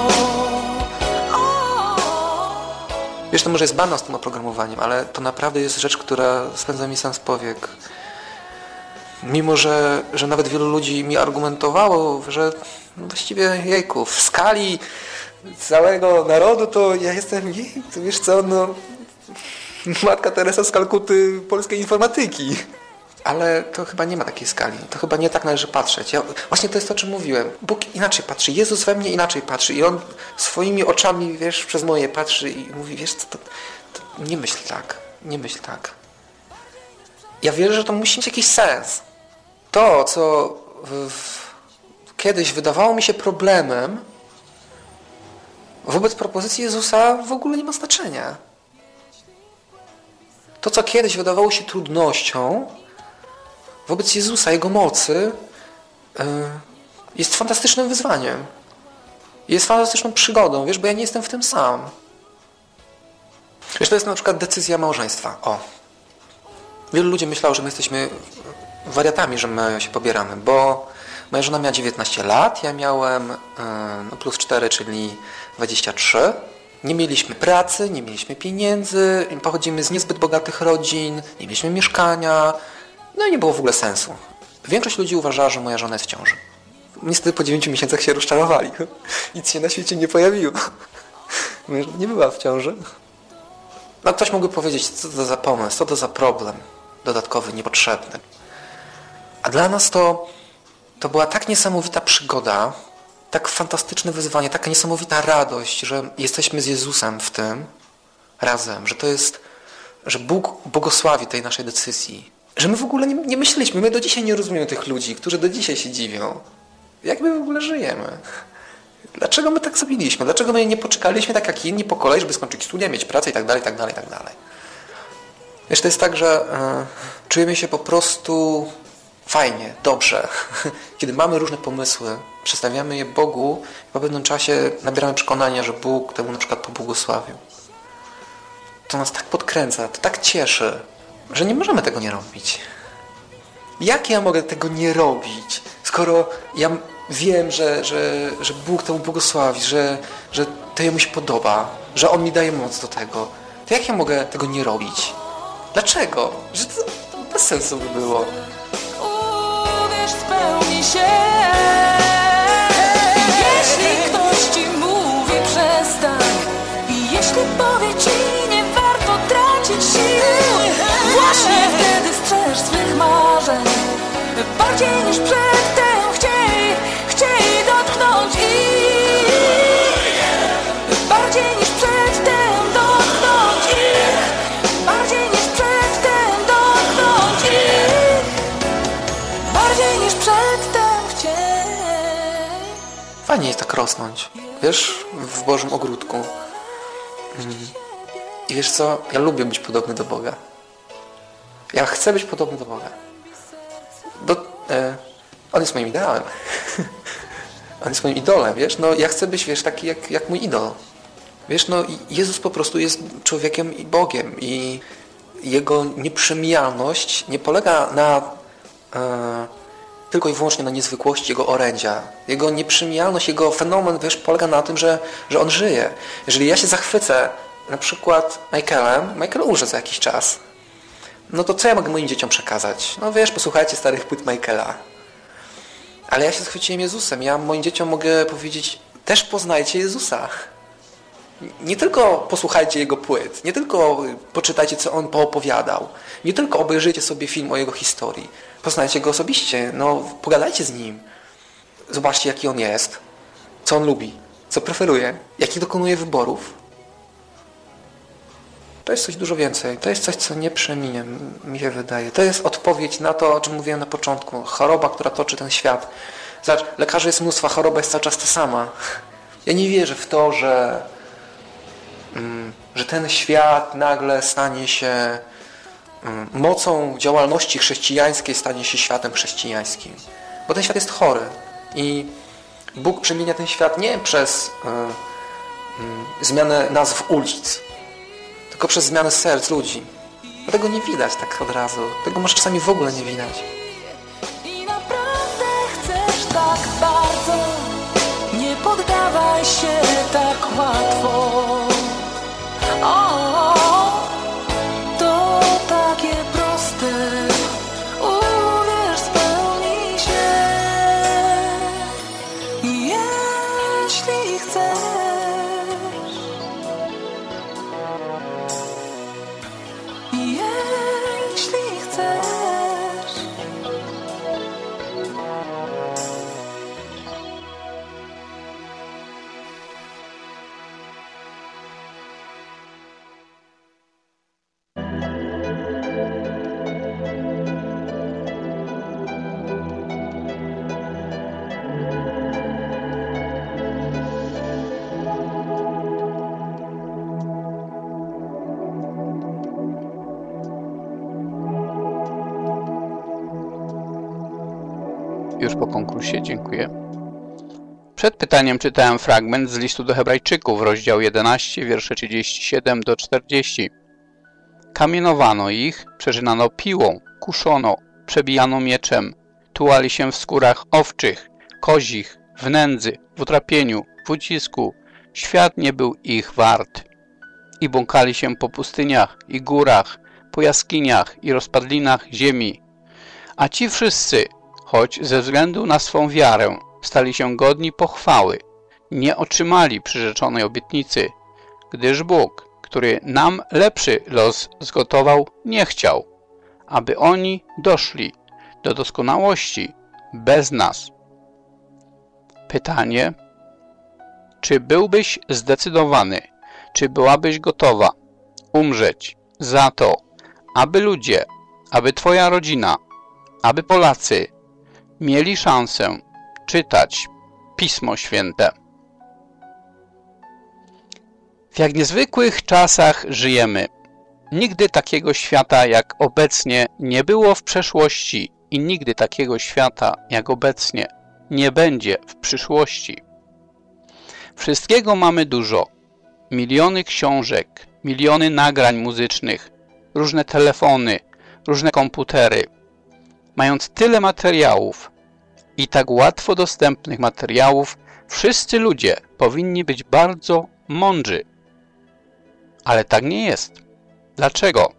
Wiesz, to może jest banał z tym oprogramowaniem, ale to naprawdę jest rzecz, która spędza mi sens powiek. Mimo, że nawet wielu ludzi mi argumentowało, że właściwie jejku, w skali całego narodu to ja jestem, wiesz co, Matka Teresa z Kalkuty polskiej informatyki. Ale to chyba nie ma takiej skali. To chyba nie tak należy patrzeć. Właśnie to jest to, o czym mówiłem. Bóg inaczej patrzy. Jezus we mnie inaczej patrzy. I On swoimi oczami, wiesz, przez moje patrzy i mówi, wiesz co, to nie myśl tak. Nie myśl tak. Ja wierzę, że to musi mieć jakiś sens. To, co kiedyś wydawało mi się problemem, wobec propozycji Jezusa w ogóle nie ma znaczenia. To, co kiedyś wydawało się trudnością, wobec Jezusa, Jego mocy, jest fantastycznym wyzwaniem. Jest fantastyczną przygodą, wiesz, bo ja nie jestem w tym sam. Wiesz, to jest na przykład decyzja małżeństwa. Wielu ludzi myślało, że my jesteśmy wariatami, że my się pobieramy, bo moja żona miała 19 lat, ja miałem plus 4, czyli 23. Nie mieliśmy pracy, nie mieliśmy pieniędzy, pochodzimy z niezbyt bogatych rodzin, nie mieliśmy mieszkania, no i nie było w ogóle sensu. Większość ludzi uważała, że moja żona jest w ciąży. Niestety po 9 miesiącach się rozczarowali. Nic się na świecie nie pojawiło. Moja żona nie była w ciąży. No ktoś mógłby powiedzieć, co to za pomysł, co to za problem dodatkowy, niepotrzebny. A dla nas to była tak niesamowita przygoda, tak fantastyczne wyzwanie, taka niesamowita radość, że jesteśmy z Jezusem w tym razem, że to jest, że Bóg błogosławi tej naszej decyzji. Że my w ogóle nie myśleliśmy, my do dzisiaj nie rozumiemy tych ludzi, którzy do dzisiaj się dziwią. Jak my w ogóle żyjemy? Dlaczego my tak zrobiliśmy? Dlaczego my nie poczekaliśmy tak jak inni po kolei, żeby skończyć studia, mieć pracę i tak dalej, i tak dalej, i tak dalej. Wiesz, to jest tak, że czujemy się po prostu fajnie, dobrze. Kiedy mamy różne pomysły, przedstawiamy je Bogu i po pewnym czasie nabieramy przekonania, że Bóg temu na przykład pobłogosławił. To nas tak podkręca, to tak cieszy, że nie możemy tego nie robić. Jak ja mogę tego nie robić, skoro ja wiem, że Bóg temu błogosławi, że to jemu się podoba, że On mi daje moc do tego, to jak ja mogę tego nie robić? Dlaczego? Że to bez sensu by było. Uwierz, spełni się. Jeśli ktoś ci mówi przestań i jeśli powie ci nie warto tracić sił, właśnie wtedy strzeż swych marzeń. Bardziej niż przedtem chciej dotknąć ich. Bardziej niż przedtem dotknąć ich. Bardziej niż przedtem dotknąć ich. Bardziej niż przedtem chciej. Fajnie jest tak rosnąć, wiesz, w Bożym ogródku. I wiesz co, ja lubię być podobny do Boga. Ja chcę być podobny do Boga. On jest moim ideałem. On jest moim idolem, wiesz? No ja chcę być, wiesz, taki jak mój idol. Wiesz, no Jezus po prostu jest człowiekiem i Bogiem i Jego nieprzemijalność nie polega na tylko i wyłącznie na niezwykłości Jego orędzia. Jego nieprzemijalność, Jego fenomen, wiesz, polega na tym, że On żyje. Jeżeli ja się zachwycę na przykład Michael umrze za jakiś czas. No to co ja mogę moim dzieciom przekazać? No wiesz, posłuchajcie starych płyt Michaela. Ale ja się zachwyciłem Jezusem. Ja moim dzieciom mogę powiedzieć, też poznajcie Jezusa. Nie tylko posłuchajcie Jego płyt, nie tylko poczytajcie, co On poopowiadał, nie tylko obejrzyjcie sobie film o Jego historii. Poznajcie Go osobiście, no pogadajcie z Nim. Zobaczcie, jaki On jest, co On lubi, co preferuje, jakich dokonuje wyborów. To jest coś dużo więcej. To jest coś, co nie przeminie, mi się wydaje. To jest odpowiedź na to, o czym mówiłem na początku. Choroba, która toczy ten świat. Zobacz, lekarzy jest mnóstwo, choroba jest cały czas ta sama. Ja nie wierzę w to, że ten świat nagle stanie się mocą działalności chrześcijańskiej, stanie się światem chrześcijańskim. Bo ten świat jest chory. I Bóg przemienia ten świat nie przez zmianę nazw ulic, tylko przez zmianę serc ludzi. A tego nie widać tak od razu. Tego może czasami w ogóle nie widać. I naprawdę chcesz tak bardzo, nie poddawaj się tak łatwo. To takie proste. Uwierz, spełni się. Jeśli chcesz. Jeśli chcesz. Już po konkursie, dziękuję. Przed pytaniem czytałem fragment z listu do Hebrajczyków, rozdział 11, wiersze 37 do 40. Kamienowano ich, przerzynano piłą, kuszono, przebijano mieczem, tułali się w skórach owczych, kozich, w nędzy, w utrapieniu, w ucisku. Świat nie był ich wart. I błąkali się po pustyniach i górach, po jaskiniach i rozpadlinach ziemi. A ci wszyscy, choć ze względu na swą wiarę stali się godni pochwały, nie otrzymali przyrzeczonej obietnicy, gdyż Bóg, który nam lepszy los zgotował, nie chciał, aby oni doszli do doskonałości bez nas. Pytanie: czy byłbyś zdecydowany, czy byłabyś gotowa umrzeć za to, aby ludzie, aby twoja rodzina, aby Polacy mieli szansę czytać Pismo Święte? W jak niezwykłych czasach żyjemy. Nigdy takiego świata jak obecnie nie było w przeszłości i nigdy takiego świata jak obecnie nie będzie w przyszłości. Wszystkiego mamy dużo. Miliony książek, miliony nagrań muzycznych, różne telefony, różne komputery. Mając tyle materiałów i tak łatwo dostępnych materiałów, wszyscy ludzie powinni być bardzo mądrzy. Ale tak nie jest. Dlaczego?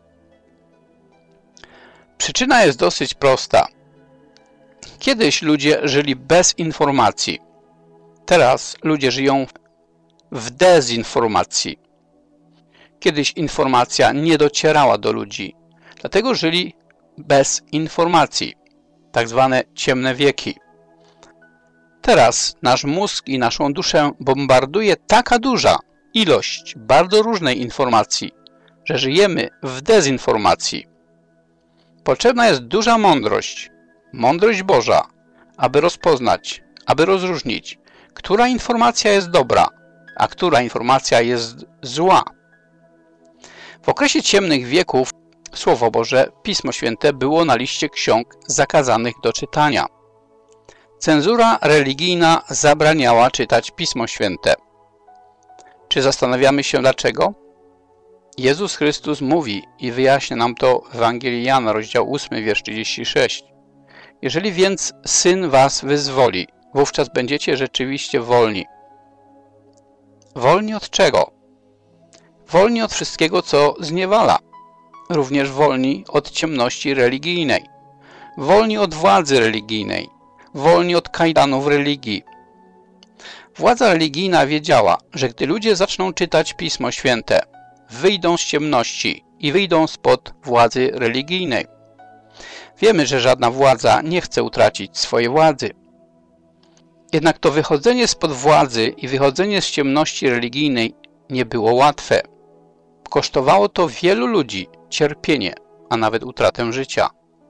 Przyczyna jest dosyć prosta. Kiedyś ludzie żyli bez informacji. Teraz ludzie żyją w dezinformacji. Kiedyś informacja nie docierała do ludzi. Dlatego żyli bez informacji. Tak zwane ciemne wieki. Teraz nasz mózg i naszą duszę bombarduje taka duża ilość bardzo różnej informacji, że żyjemy w dezinformacji. Potrzebna jest duża mądrość, mądrość Boża, aby rozpoznać, aby rozróżnić, która informacja jest dobra, a która informacja jest zła. W okresie ciemnych wieków Słowo Boże, Pismo Święte było na liście ksiąg zakazanych do czytania. Cenzura religijna zabraniała czytać Pismo Święte. Czy zastanawiamy się dlaczego? Jezus Chrystus mówi i wyjaśnia nam to w Ewangelii Jana, rozdział 8, wiersz 36. Jeżeli więc Syn was wyzwoli, wówczas będziecie rzeczywiście wolni. Wolni od czego? Wolni od wszystkiego, co zniewala. Również wolni od ciemności religijnej. Wolni od władzy religijnej. Wolni od kajdanów religii. Władza religijna wiedziała, że gdy ludzie zaczną czytać Pismo Święte, wyjdą z ciemności i wyjdą spod władzy religijnej. Wiemy, że żadna władza nie chce utracić swojej władzy. Jednak to wychodzenie spod władzy i wychodzenie z ciemności religijnej nie było łatwe. Kosztowało to wielu ludzi cierpienie, a nawet utratę życia.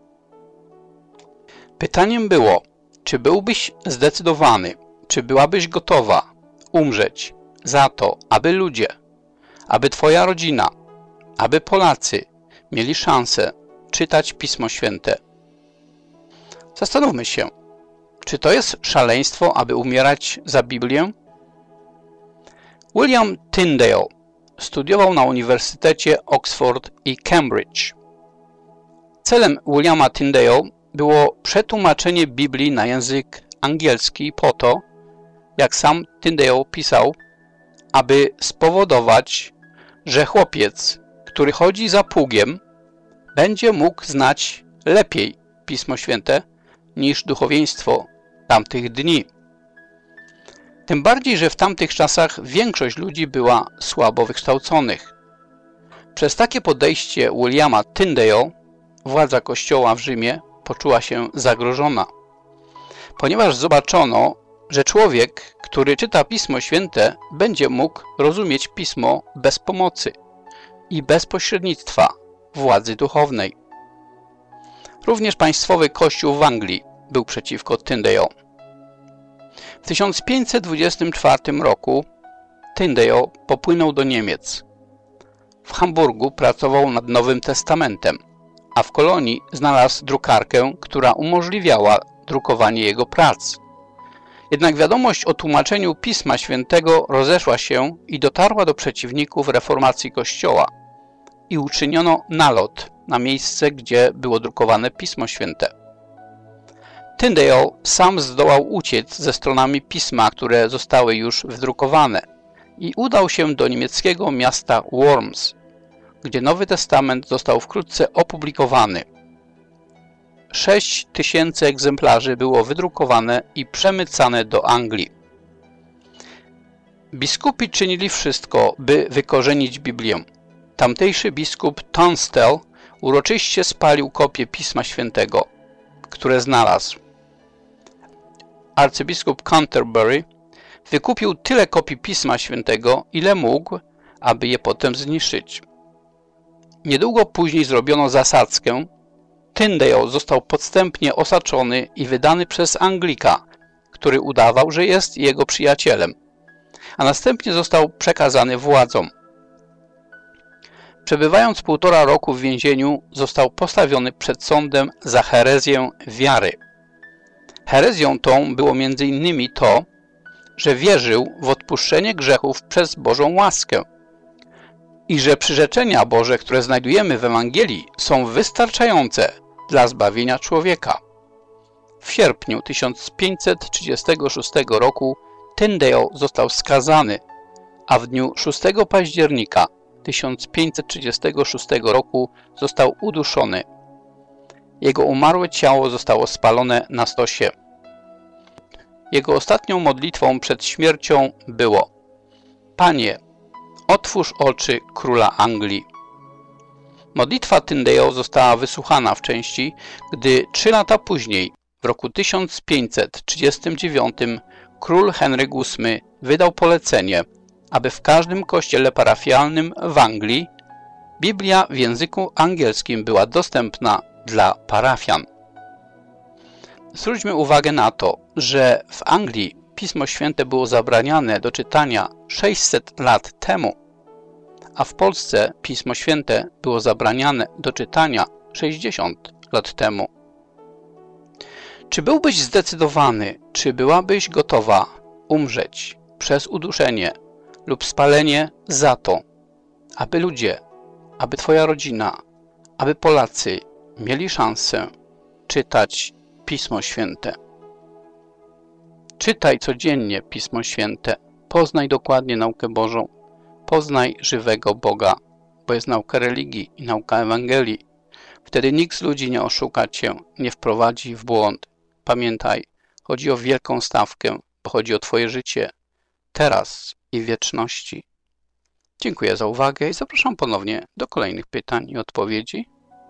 Pytaniem było, czy byłbyś zdecydowany, czy byłabyś gotowa umrzeć za to, aby ludzie, aby twoja rodzina, aby Polacy mieli szansę czytać Pismo Święte. Zastanówmy się, czy to jest szaleństwo, aby umierać za Biblię? William Tyndale studiował na Uniwersytecie Oxford i Cambridge. Celem Williama Tyndale było przetłumaczenie Biblii na język angielski po to, jak sam Tyndale pisał, aby spowodować, że chłopiec, który chodzi za pługiem, będzie mógł znać lepiej Pismo Święte niż duchowieństwo tamtych dni. Tym bardziej, że w tamtych czasach większość ludzi była słabo wykształconych. Przez takie podejście Williama Tyndale władza Kościoła w Rzymie poczuła się zagrożona, ponieważ zobaczono, że człowiek, który czyta Pismo Święte, będzie mógł rozumieć Pismo bez pomocy i bez pośrednictwa władzy duchownej. Również państwowy kościół w Anglii był przeciwko Tyndale. W 1524 roku Tyndale popłynął do Niemiec. W Hamburgu pracował nad Nowym Testamentem, a w Kolonii znalazł drukarkę, która umożliwiała drukowanie jego prac. Jednak wiadomość o tłumaczeniu Pisma Świętego rozeszła się i dotarła do przeciwników reformacji Kościoła i uczyniono nalot na miejsce, gdzie było drukowane Pismo Święte. Tyndale sam zdołał uciec ze stronami Pisma, które zostały już wydrukowane i udał się do niemieckiego miasta Worms, gdzie Nowy Testament został wkrótce opublikowany. 6000 egzemplarzy było wydrukowane i przemycane do Anglii. Biskupi czynili wszystko, by wykorzenić Biblię. Tamtejszy biskup Tunstall uroczyście spalił kopię Pisma Świętego, które znalazł. Arcybiskup Canterbury wykupił tyle kopii Pisma Świętego, ile mógł, aby je potem zniszczyć. Niedługo później zrobiono zasadzkę. Tyndale został podstępnie osaczony i wydany przez Anglika, który udawał, że jest jego przyjacielem, a następnie został przekazany władzom. Przebywając 1,5 roku w więzieniu, został postawiony przed sądem za herezję wiary. Herezją tą było m.in. to, że wierzył w odpuszczenie grzechów przez Bożą łaskę i że przyrzeczenia Boże, które znajdujemy w Ewangelii, są wystarczające dla zbawienia człowieka. W sierpniu 1536 roku Tyndale został skazany, a w dniu 6 października 1536 roku został uduszony. Jego umarłe ciało zostało spalone na stosie. Jego ostatnią modlitwą przed śmiercią było: Panie, otwórz oczy króla Anglii. Modlitwa Tyndale została wysłuchana w części, gdy 3 lata później, w roku 1539, król Henry VIII wydał polecenie, aby w każdym kościele parafialnym w Anglii Biblia w języku angielskim była dostępna dla parafian. Zwróćmy uwagę na to, że w Anglii Pismo Święte było zabraniane do czytania 600 lat temu, a w Polsce Pismo Święte było zabraniane do czytania 60 lat temu. Czy byłbyś zdecydowany, czy byłabyś gotowa umrzeć przez uduszenie lub spalenie za to, aby ludzie, aby Twoja rodzina, aby Polacy mieli szansę czytać Pismo Święte? Czytaj codziennie Pismo Święte, poznaj dokładnie naukę Bożą, poznaj żywego Boga, bo jest nauka religii i nauka Ewangelii. Wtedy nikt z ludzi nie oszuka Cię, nie wprowadzi w błąd. Pamiętaj, chodzi o wielką stawkę, bo chodzi o Twoje życie, teraz i w wieczności. Dziękuję za uwagę i zapraszam ponownie do kolejnych pytań i odpowiedzi.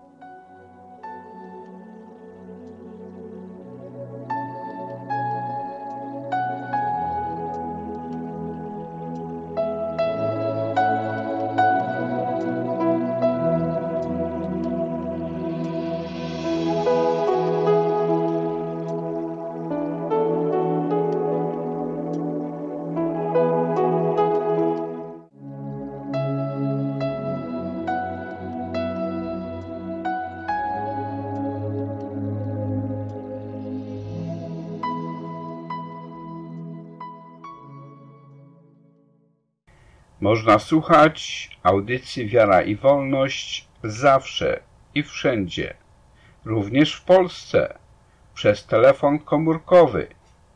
Można słuchać audycji Wiara i Wolność zawsze i wszędzie, również w Polsce, przez telefon komórkowy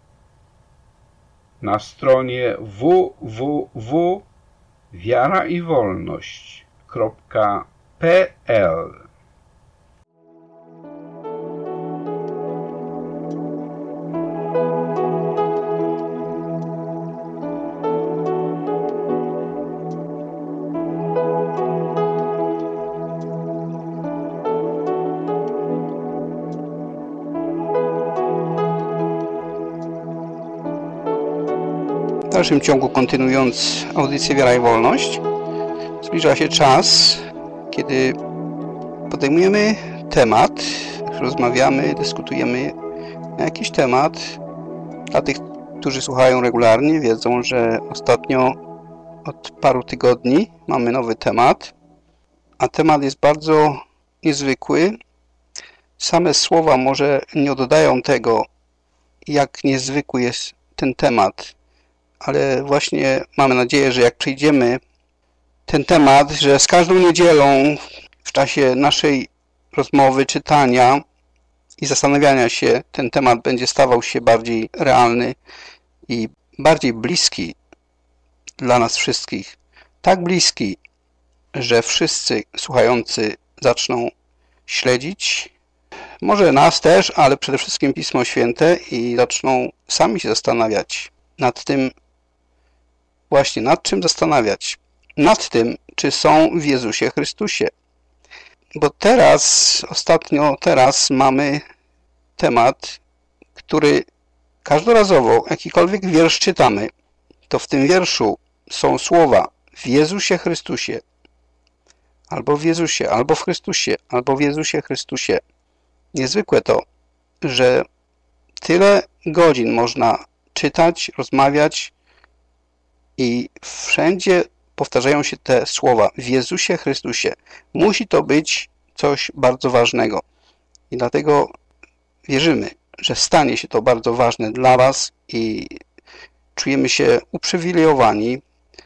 na stronie www.wiaraiwolność.pl. W dalszym ciągu, kontynuując audycję Wiara i Wolność, zbliża się czas, kiedy podejmujemy temat, rozmawiamy, dyskutujemy na jakiś temat. Dla tych, którzy słuchają regularnie, wiedzą, że ostatnio od paru tygodni mamy nowy temat, a temat jest bardzo niezwykły. Same słowa może nie oddają tego, jak niezwykły jest ten temat, ale właśnie mamy nadzieję, że jak przejdziemy ten temat, że z każdą niedzielą w czasie naszej rozmowy, czytania i zastanawiania się, ten temat będzie stawał się bardziej realny i bardziej bliski dla nas wszystkich. Tak bliski, że wszyscy słuchający zaczną śledzić, może nas też, ale przede wszystkim Pismo Święte i zaczną sami się zastanawiać nad tym, właśnie nad czym zastanawiać? Nad tym, czy są w Jezusie Chrystusie. Bo ostatnio mamy temat, który każdorazowo, jakikolwiek wiersz czytamy, to w tym wierszu są słowa w Jezusie Chrystusie, albo w Jezusie, albo w Chrystusie, albo w Jezusie Chrystusie. Niezwykłe to, że tyle godzin można czytać, rozmawiać i wszędzie powtarzają się te słowa w Jezusie Chrystusie. Musi to być coś bardzo ważnego. I dlatego wierzymy, że stanie się to bardzo ważne dla Was i czujemy się uprzywilejowani,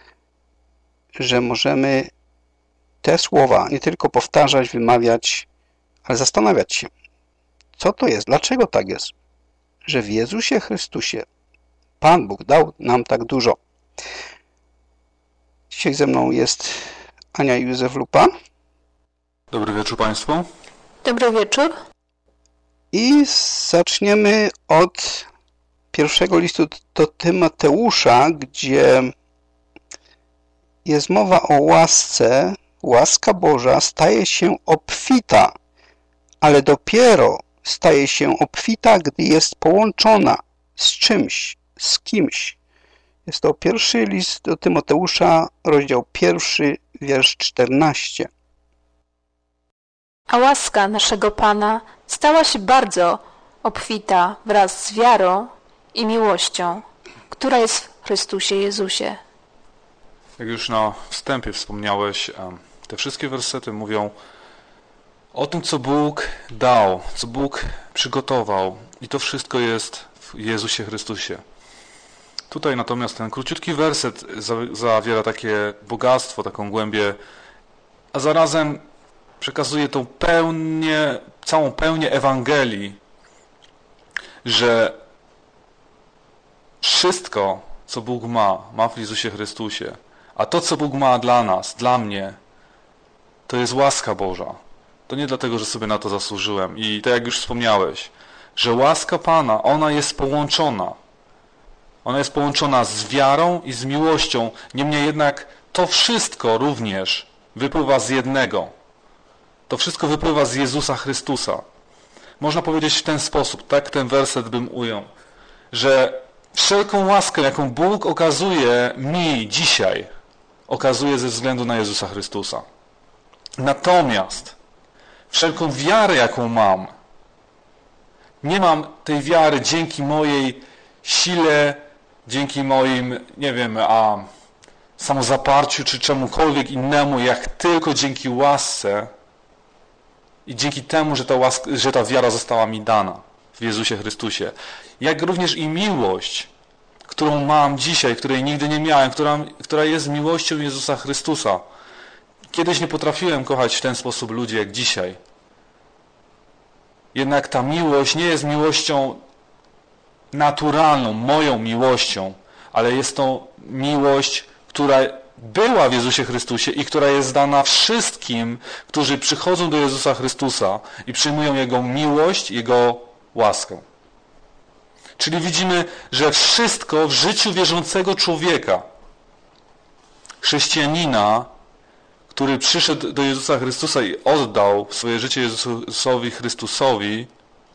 że możemy te słowa nie tylko powtarzać, wymawiać, ale zastanawiać się, co to jest, dlaczego tak jest, że w Jezusie Chrystusie Pan Bóg dał nam tak dużo. Dzisiaj ze mną jest Ania i Józef Lupa. Dobry wieczór Państwu. Dobry wieczór. I zaczniemy od pierwszego listu do Tymoteusza, gdzie jest mowa o łasce. Łaska Boża staje się obfita, ale dopiero staje się obfita, gdy jest połączona z czymś, z kimś. Jest to pierwszy list do Tymoteusza, rozdział 1, wiersz 14. A łaska naszego Pana stała się bardzo obfita wraz z wiarą i miłością, która jest w Chrystusie Jezusie. Jak już na wstępie wspomniałeś, te wszystkie wersety mówią o tym, co Bóg dał, co Bóg przygotował i to wszystko jest w Jezusie Chrystusie. Tutaj natomiast ten króciutki werset zawiera takie bogactwo, taką głębię, a zarazem przekazuje tą całą pełnię Ewangelii, że wszystko, co Bóg ma w Jezusie Chrystusie, a to, co Bóg ma dla nas, dla mnie, to jest łaska Boża. To nie dlatego, że sobie na to zasłużyłem. I tak jak już wspomniałeś, że łaska Pana, ona jest połączona. Ona jest połączona z wiarą i z miłością. Niemniej jednak to wszystko również wypływa z jednego. To wszystko wypływa z Jezusa Chrystusa. Można powiedzieć w ten sposób, tak ten werset bym ujął, że wszelką łaskę, jaką Bóg okazuje mi dzisiaj, okazuje ze względu na Jezusa Chrystusa. Natomiast wszelką wiarę, jaką mam, nie mam tej wiary dzięki mojej sile, dzięki moim, samozaparciu czy czemukolwiek innemu, jak tylko dzięki łasce i dzięki temu, że ta wiara została mi dana w Jezusie Chrystusie. Jak również i miłość, którą mam dzisiaj, której nigdy nie miałem, która jest miłością Jezusa Chrystusa. Kiedyś nie potrafiłem kochać w ten sposób ludzi jak dzisiaj. Jednak ta miłość nie jest miłością naturalną, moją miłością, ale jest to miłość, która była w Jezusie Chrystusie i która jest dana wszystkim, którzy przychodzą do Jezusa Chrystusa i przyjmują Jego miłość, Jego łaskę. Czyli widzimy, że wszystko w życiu wierzącego człowieka, chrześcijanina, który przyszedł do Jezusa Chrystusa i oddał swoje życie Jezusowi Chrystusowi,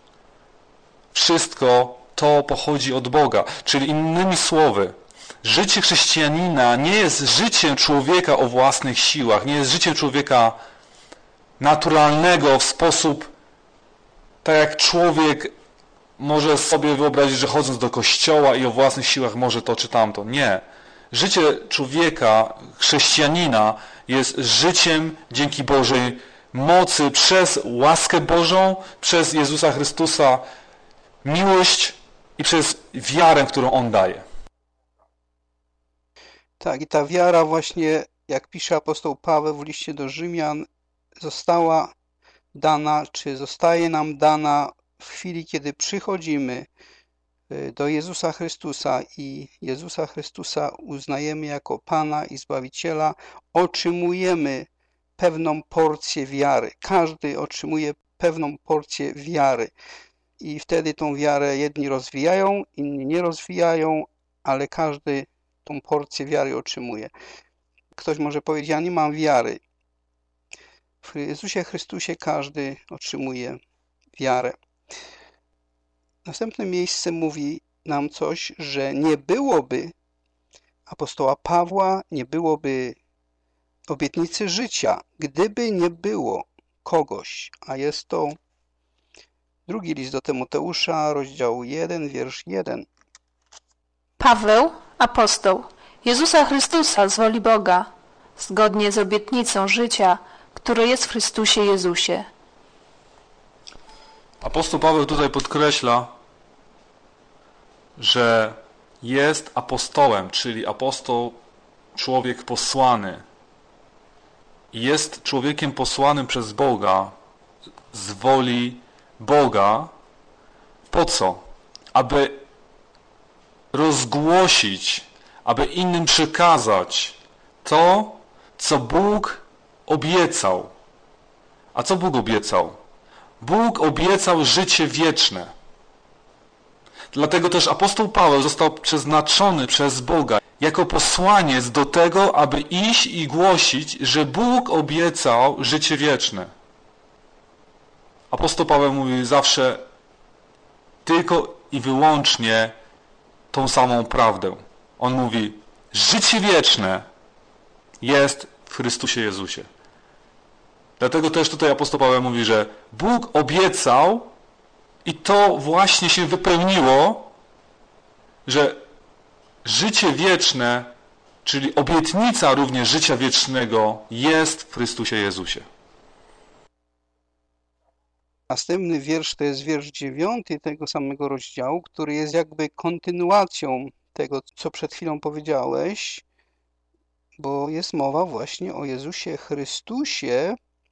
wszystko to pochodzi od Boga. Czyli innymi słowy, życie chrześcijanina nie jest życiem człowieka o własnych siłach, nie jest życiem człowieka naturalnego w sposób, tak jak człowiek może sobie wyobrazić, że chodząc do kościoła i o własnych siłach może to czy tamto. Nie. Życie człowieka, chrześcijanina jest życiem dzięki Bożej mocy, przez łaskę Bożą, przez Jezusa Chrystusa, miłość i przez wiarę, którą On daje. Tak, i ta wiara właśnie, jak pisze apostoł Paweł w liście do Rzymian, została dana, czy zostaje nam dana w chwili, kiedy przychodzimy do Jezusa Chrystusa i Jezusa Chrystusa uznajemy jako Pana i Zbawiciela, otrzymujemy pewną porcję wiary. Każdy otrzymuje pewną porcję wiary. I wtedy tą wiarę jedni rozwijają, inni nie rozwijają, ale każdy tą porcję wiary otrzymuje. Ktoś może powiedzieć, ja nie mam wiary. W Jezusie Chrystusie każdy otrzymuje wiarę. Następne miejsce mówi nam coś, że nie byłoby apostoła Pawła, nie byłoby obietnicy życia, gdyby nie było kogoś, a jest to drugi list do Tymoteusza, rozdział 1, wiersz 1. Paweł, apostoł Jezusa Chrystusa z woli Boga, zgodnie z obietnicą życia, które jest w Chrystusie Jezusie. Apostoł Paweł tutaj podkreśla, że jest apostołem, czyli apostoł, człowiek posłany. Jest człowiekiem posłanym przez Boga, z woli Boga. Po co? Aby rozgłosić, aby innym przekazać to, co Bóg obiecał. A co Bóg obiecał? Bóg obiecał życie wieczne. Dlatego też apostoł Paweł został przeznaczony przez Boga jako posłaniec do tego, aby iść i głosić, że Bóg obiecał życie wieczne. Apostoł Paweł mówi zawsze tylko i wyłącznie tą samą prawdę. On mówi, życie wieczne jest w Chrystusie Jezusie. Dlatego też tutaj apostoł Paweł mówi, że Bóg obiecał i to właśnie się wypełniło, że życie wieczne, czyli obietnica również życia wiecznego jest w Chrystusie Jezusie. Następny wiersz to jest wiersz 9 tego samego rozdziału, który jest jakby kontynuacją tego, co przed chwilą powiedziałeś, bo jest mowa właśnie o Jezusie Chrystusie,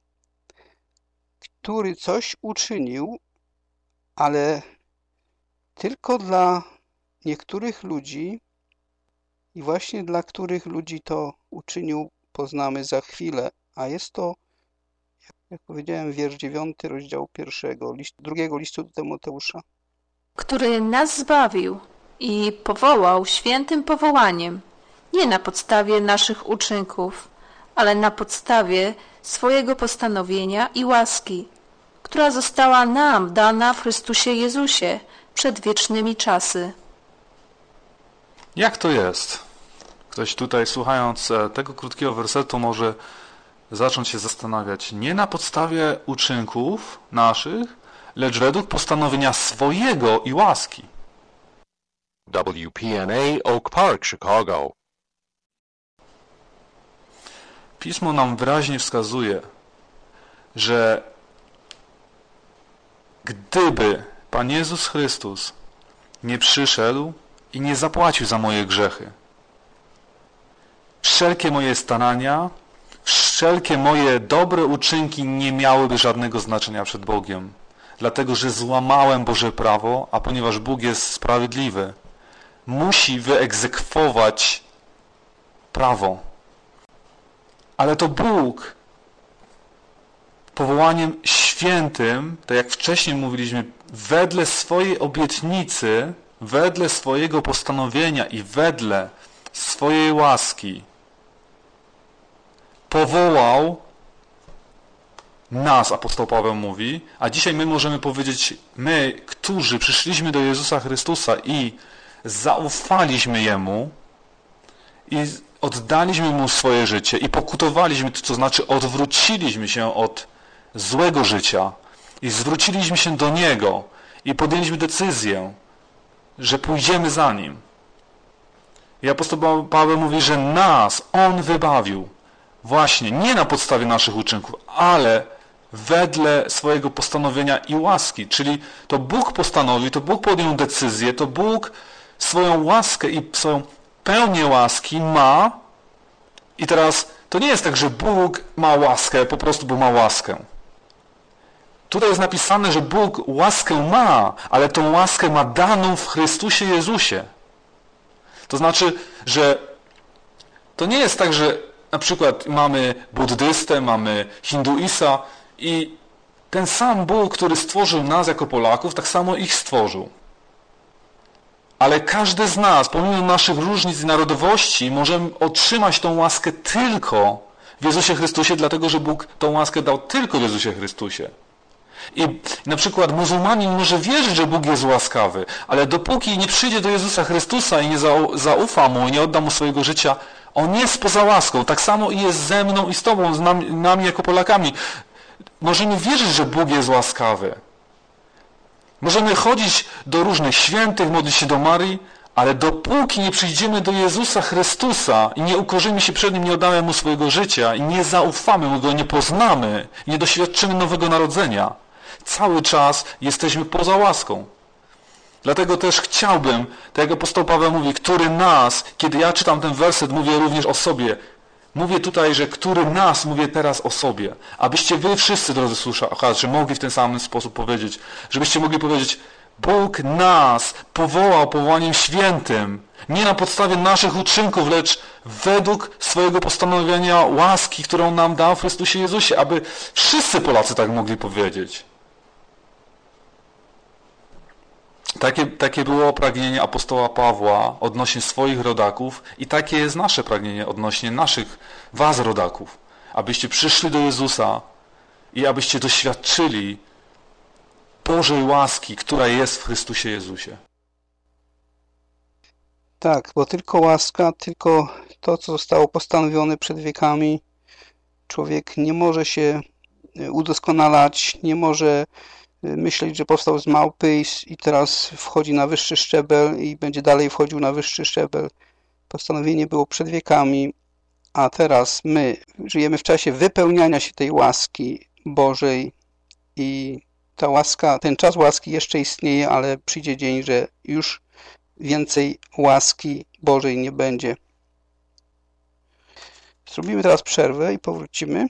który coś uczynił, ale tylko dla niektórych ludzi i właśnie dla których ludzi to uczynił, poznamy za chwilę, a jest to, jak powiedziałem, wiersz 9 rozdziału 1, drugiego listu do Tymoteusza. Który nas zbawił i powołał świętym powołaniem, nie na podstawie naszych uczynków, ale na podstawie swojego postanowienia i łaski, która została nam dana w Chrystusie Jezusie przed wiecznymi czasy. Jak to jest? Ktoś tutaj, słuchając tego krótkiego wersetu, może zacząć się zastanawiać. Nie na podstawie uczynków naszych, lecz według postanowienia swojego i łaski. WPNA Oak Park, Chicago. Pismo nam wyraźnie wskazuje, że gdyby Pan Jezus Chrystus nie przyszedł i nie zapłacił za moje grzechy, wszelkie moje starania, wszelkie moje dobre uczynki nie miałyby żadnego znaczenia przed Bogiem, dlatego że złamałem Boże prawo, a ponieważ Bóg jest sprawiedliwy, musi wyegzekwować prawo. Ale to Bóg powołaniem świętym, tak jak wcześniej mówiliśmy, wedle swojej obietnicy, wedle swojego postanowienia i wedle swojej łaski powołał nas, apostoł Paweł mówi, a dzisiaj my możemy powiedzieć, my, którzy przyszliśmy do Jezusa Chrystusa i zaufaliśmy Jemu i oddaliśmy Mu swoje życie i pokutowaliśmy, to znaczy odwróciliśmy się od złego życia i zwróciliśmy się do Niego i podjęliśmy decyzję, że pójdziemy za Nim. I apostoł Paweł mówi, że nas On wybawił właśnie nie na podstawie naszych uczynków, ale wedle swojego postanowienia i łaski. Czyli to Bóg postanowił, to Bóg podjął decyzję, to Bóg swoją łaskę i swoją pełnię łaski ma. I teraz to nie jest tak, że Bóg ma łaskę, po prostu bo ma łaskę. Tutaj jest napisane, że Bóg łaskę ma, ale tą łaskę ma daną w Chrystusie Jezusie. To znaczy, że to nie jest tak, że na przykład mamy buddystę, mamy hinduisa i ten sam Bóg, który stworzył nas jako Polaków, tak samo ich stworzył. Ale każdy z nas, pomimo naszych różnic i narodowości, możemy otrzymać tą łaskę tylko w Jezusie Chrystusie, dlatego że Bóg tą łaskę dał tylko w Jezusie Chrystusie. I na przykład muzułmanin może wierzyć, że Bóg jest łaskawy, ale dopóki nie przyjdzie do Jezusa Chrystusa i nie zaufa Mu, nie odda Mu swojego życia, on jest poza łaską. Tak samo i jest ze mną i z Tobą, z nami jako Polakami. Możemy wierzyć, że Bóg jest łaskawy. Możemy chodzić do różnych świętych, modlić się do Marii, ale dopóki nie przyjdziemy do Jezusa Chrystusa i nie ukorzymy się przed Nim, nie oddamy Mu swojego życia i nie zaufamy Mu, Go nie poznamy, nie doświadczymy nowego narodzenia, cały czas jesteśmy poza łaską. Dlatego też chciałbym, tak jak apostoł Paweł mówi, który nas, kiedy ja czytam ten werset, mówię również o sobie. Mówię tutaj, że który nas, mówię teraz o sobie. Abyście wy wszyscy, drodzy słuchacze, mogli w ten sam sposób powiedzieć. Żebyście mogli powiedzieć, Bóg nas powołał powołaniem świętym Nie na podstawie naszych uczynków, lecz według swojego postanowienia łaski, którą nam dał w Chrystusie Jezusie, aby wszyscy Polacy tak mogli powiedzieć. Takie było pragnienie apostoła Pawła odnośnie swoich rodaków i takie jest nasze pragnienie odnośnie was rodaków. Abyście przyszli do Jezusa i abyście doświadczyli Bożej łaski, która jest w Chrystusie Jezusie. Tak, bo tylko łaska, tylko to, co zostało postanowione przed wiekami, człowiek nie może się udoskonalać, nie może myśleć, że powstał z małpy i teraz wchodzi na wyższy szczebel i będzie dalej wchodził na wyższy szczebel. Postanowienie było przed wiekami, a teraz my żyjemy w czasie wypełniania się tej łaski Bożej i ta łaska, ten czas łaski jeszcze istnieje, ale przyjdzie dzień, że już więcej łaski Bożej nie będzie. Zrobimy teraz przerwę i powrócimy.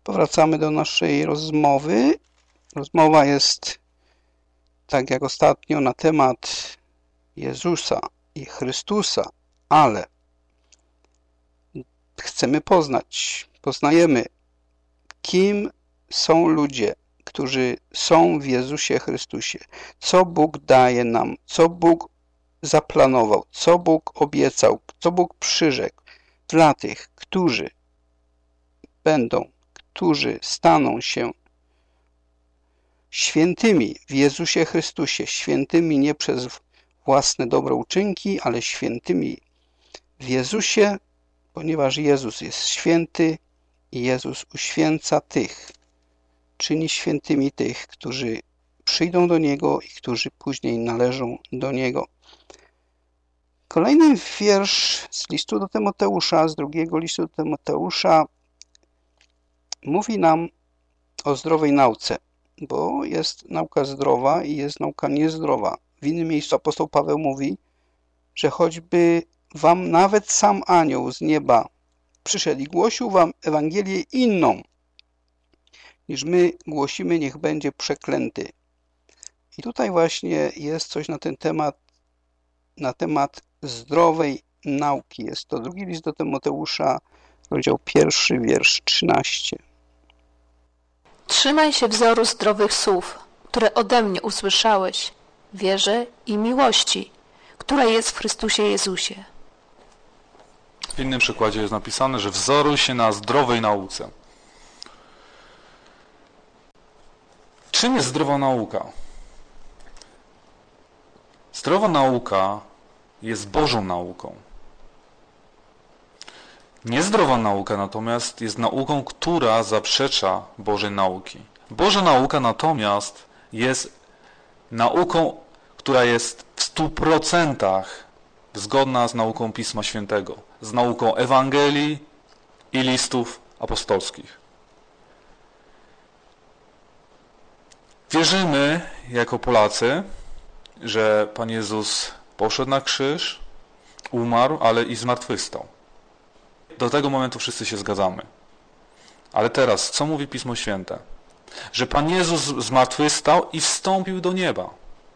Powracamy do naszej rozmowy. Rozmowa jest, tak jak ostatnio, na temat Jezusa i Chrystusa, ale chcemy poznajemy, kim są ludzie, którzy są w Jezusie Chrystusie, co Bóg daje nam, co Bóg zaplanował, co Bóg obiecał, co Bóg przyrzekł dla tych, którzy staną się świętymi w Jezusie Chrystusie, świętymi nie przez własne dobre uczynki, ale świętymi w Jezusie, ponieważ Jezus jest święty i Jezus uświęca tych, czyni świętymi tych, którzy przyjdą do Niego i którzy później należą do Niego. Kolejny wiersz z listu do Tymoteusza, z drugiego listu do Tymoteusza, mówi nam o zdrowej nauce, bo jest nauka zdrowa i jest nauka niezdrowa. W innym miejscu apostoł Paweł mówi, że choćby wam nawet sam anioł z nieba przyszedł i głosił wam Ewangelię inną, niż my głosimy, niech będzie przeklęty. I tutaj właśnie jest coś na temat zdrowej nauki. Jest to drugi list do Tymoteusza, rozdział 1, wiersz 13. Trzymaj się wzoru zdrowych słów, które ode mnie usłyszałeś, wierze i miłości, która jest w Chrystusie Jezusie. W innym przykładzie jest napisane, że wzoruj się na zdrowej nauce. Czym jest zdrowa nauka? Zdrowa nauka jest Bożą nauką. Niezdrowa nauka natomiast jest nauką, która zaprzecza Bożej nauki. Boża nauka natomiast jest nauką, która jest w 100% zgodna z nauką Pisma Świętego, z nauką Ewangelii i listów apostolskich. Wierzymy jako Polacy, że Pan Jezus poszedł na krzyż, umarł, ale i zmartwychwstał. Do tego momentu wszyscy się zgadzamy. Ale teraz, co mówi Pismo Święte? Że Pan Jezus zmartwychwstał i wstąpił do nieba.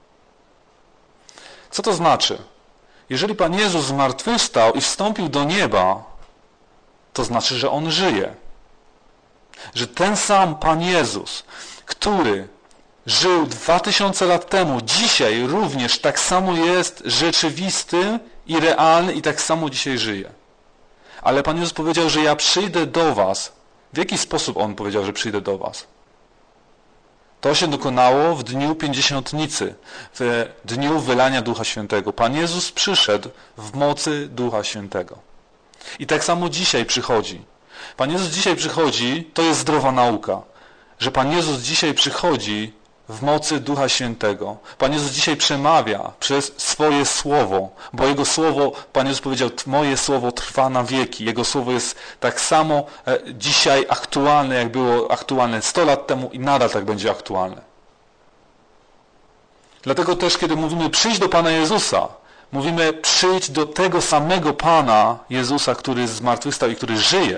Co to znaczy? Jeżeli Pan Jezus zmartwychwstał i wstąpił do nieba, to znaczy, że On żyje. Że ten sam Pan Jezus, który żył 2000 lat temu, dzisiaj również tak samo jest rzeczywisty i realny i tak samo dzisiaj żyje. Ale Pan Jezus powiedział, że ja przyjdę do was. W jaki sposób On powiedział, że przyjdę do was? To się dokonało w dniu Pięćdziesiątnicy, w dniu wylania Ducha Świętego. Pan Jezus przyszedł w mocy Ducha Świętego. I tak samo dzisiaj przychodzi. Pan Jezus dzisiaj przychodzi, to jest zdrowa nauka, że Pan Jezus dzisiaj przychodzi w mocy Ducha Świętego. Pan Jezus dzisiaj przemawia przez swoje słowo, bo Jego słowo, Pan Jezus powiedział, moje słowo trwa na wieki. Jego słowo jest tak samo dzisiaj aktualne, jak było aktualne 100 lat temu i nadal tak będzie aktualne. Dlatego też, kiedy mówimy przyjdź do Pana Jezusa, mówimy przyjdź do tego samego Pana Jezusa, który zmartwychwstał i który żyje.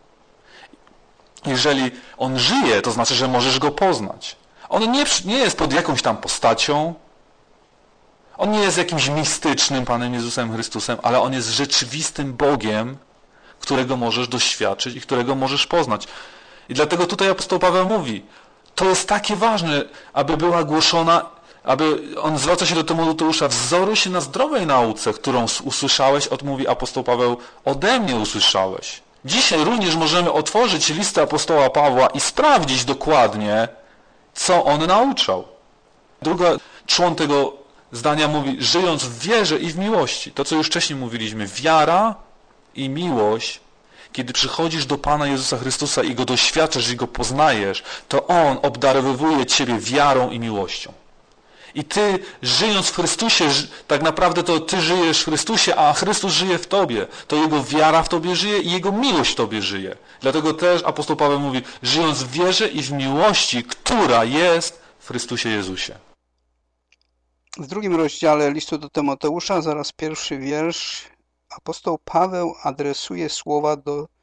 Jeżeli On żyje, to znaczy, że możesz Go poznać. On nie jest pod jakąś tam postacią, On nie jest jakimś mistycznym Panem Jezusem Chrystusem, ale On jest rzeczywistym Bogiem, którego możesz doświadczyć i którego możesz poznać. I dlatego tutaj apostoł Paweł mówi, to jest takie ważne, aby była głoszona, aby on zwraca się do Tymoteusza, wzoruj się na zdrowej nauce, którą usłyszałeś, mówi apostoł Paweł, ode mnie usłyszałeś. Dzisiaj również możemy otworzyć listę apostoła Pawła i sprawdzić dokładnie, co on nauczał. Druga człon tego zdania mówi, żyjąc w wierze i w miłości. To, co już wcześniej mówiliśmy, wiara i miłość, kiedy przychodzisz do Pana Jezusa Chrystusa i Go doświadczasz i Go poznajesz, to On obdarowuje Ciebie wiarą i miłością. I Ty, żyjąc w Chrystusie, tak naprawdę to Ty żyjesz w Chrystusie, a Chrystus żyje w Tobie. To Jego wiara w Tobie żyje i Jego miłość w Tobie żyje. Dlatego też apostoł Paweł mówi, żyjąc w wierze i w miłości, która jest w Chrystusie Jezusie. W drugim rozdziale listu do Tymoteusza, zaraz pierwszy wiersz, apostoł Paweł adresuje słowa do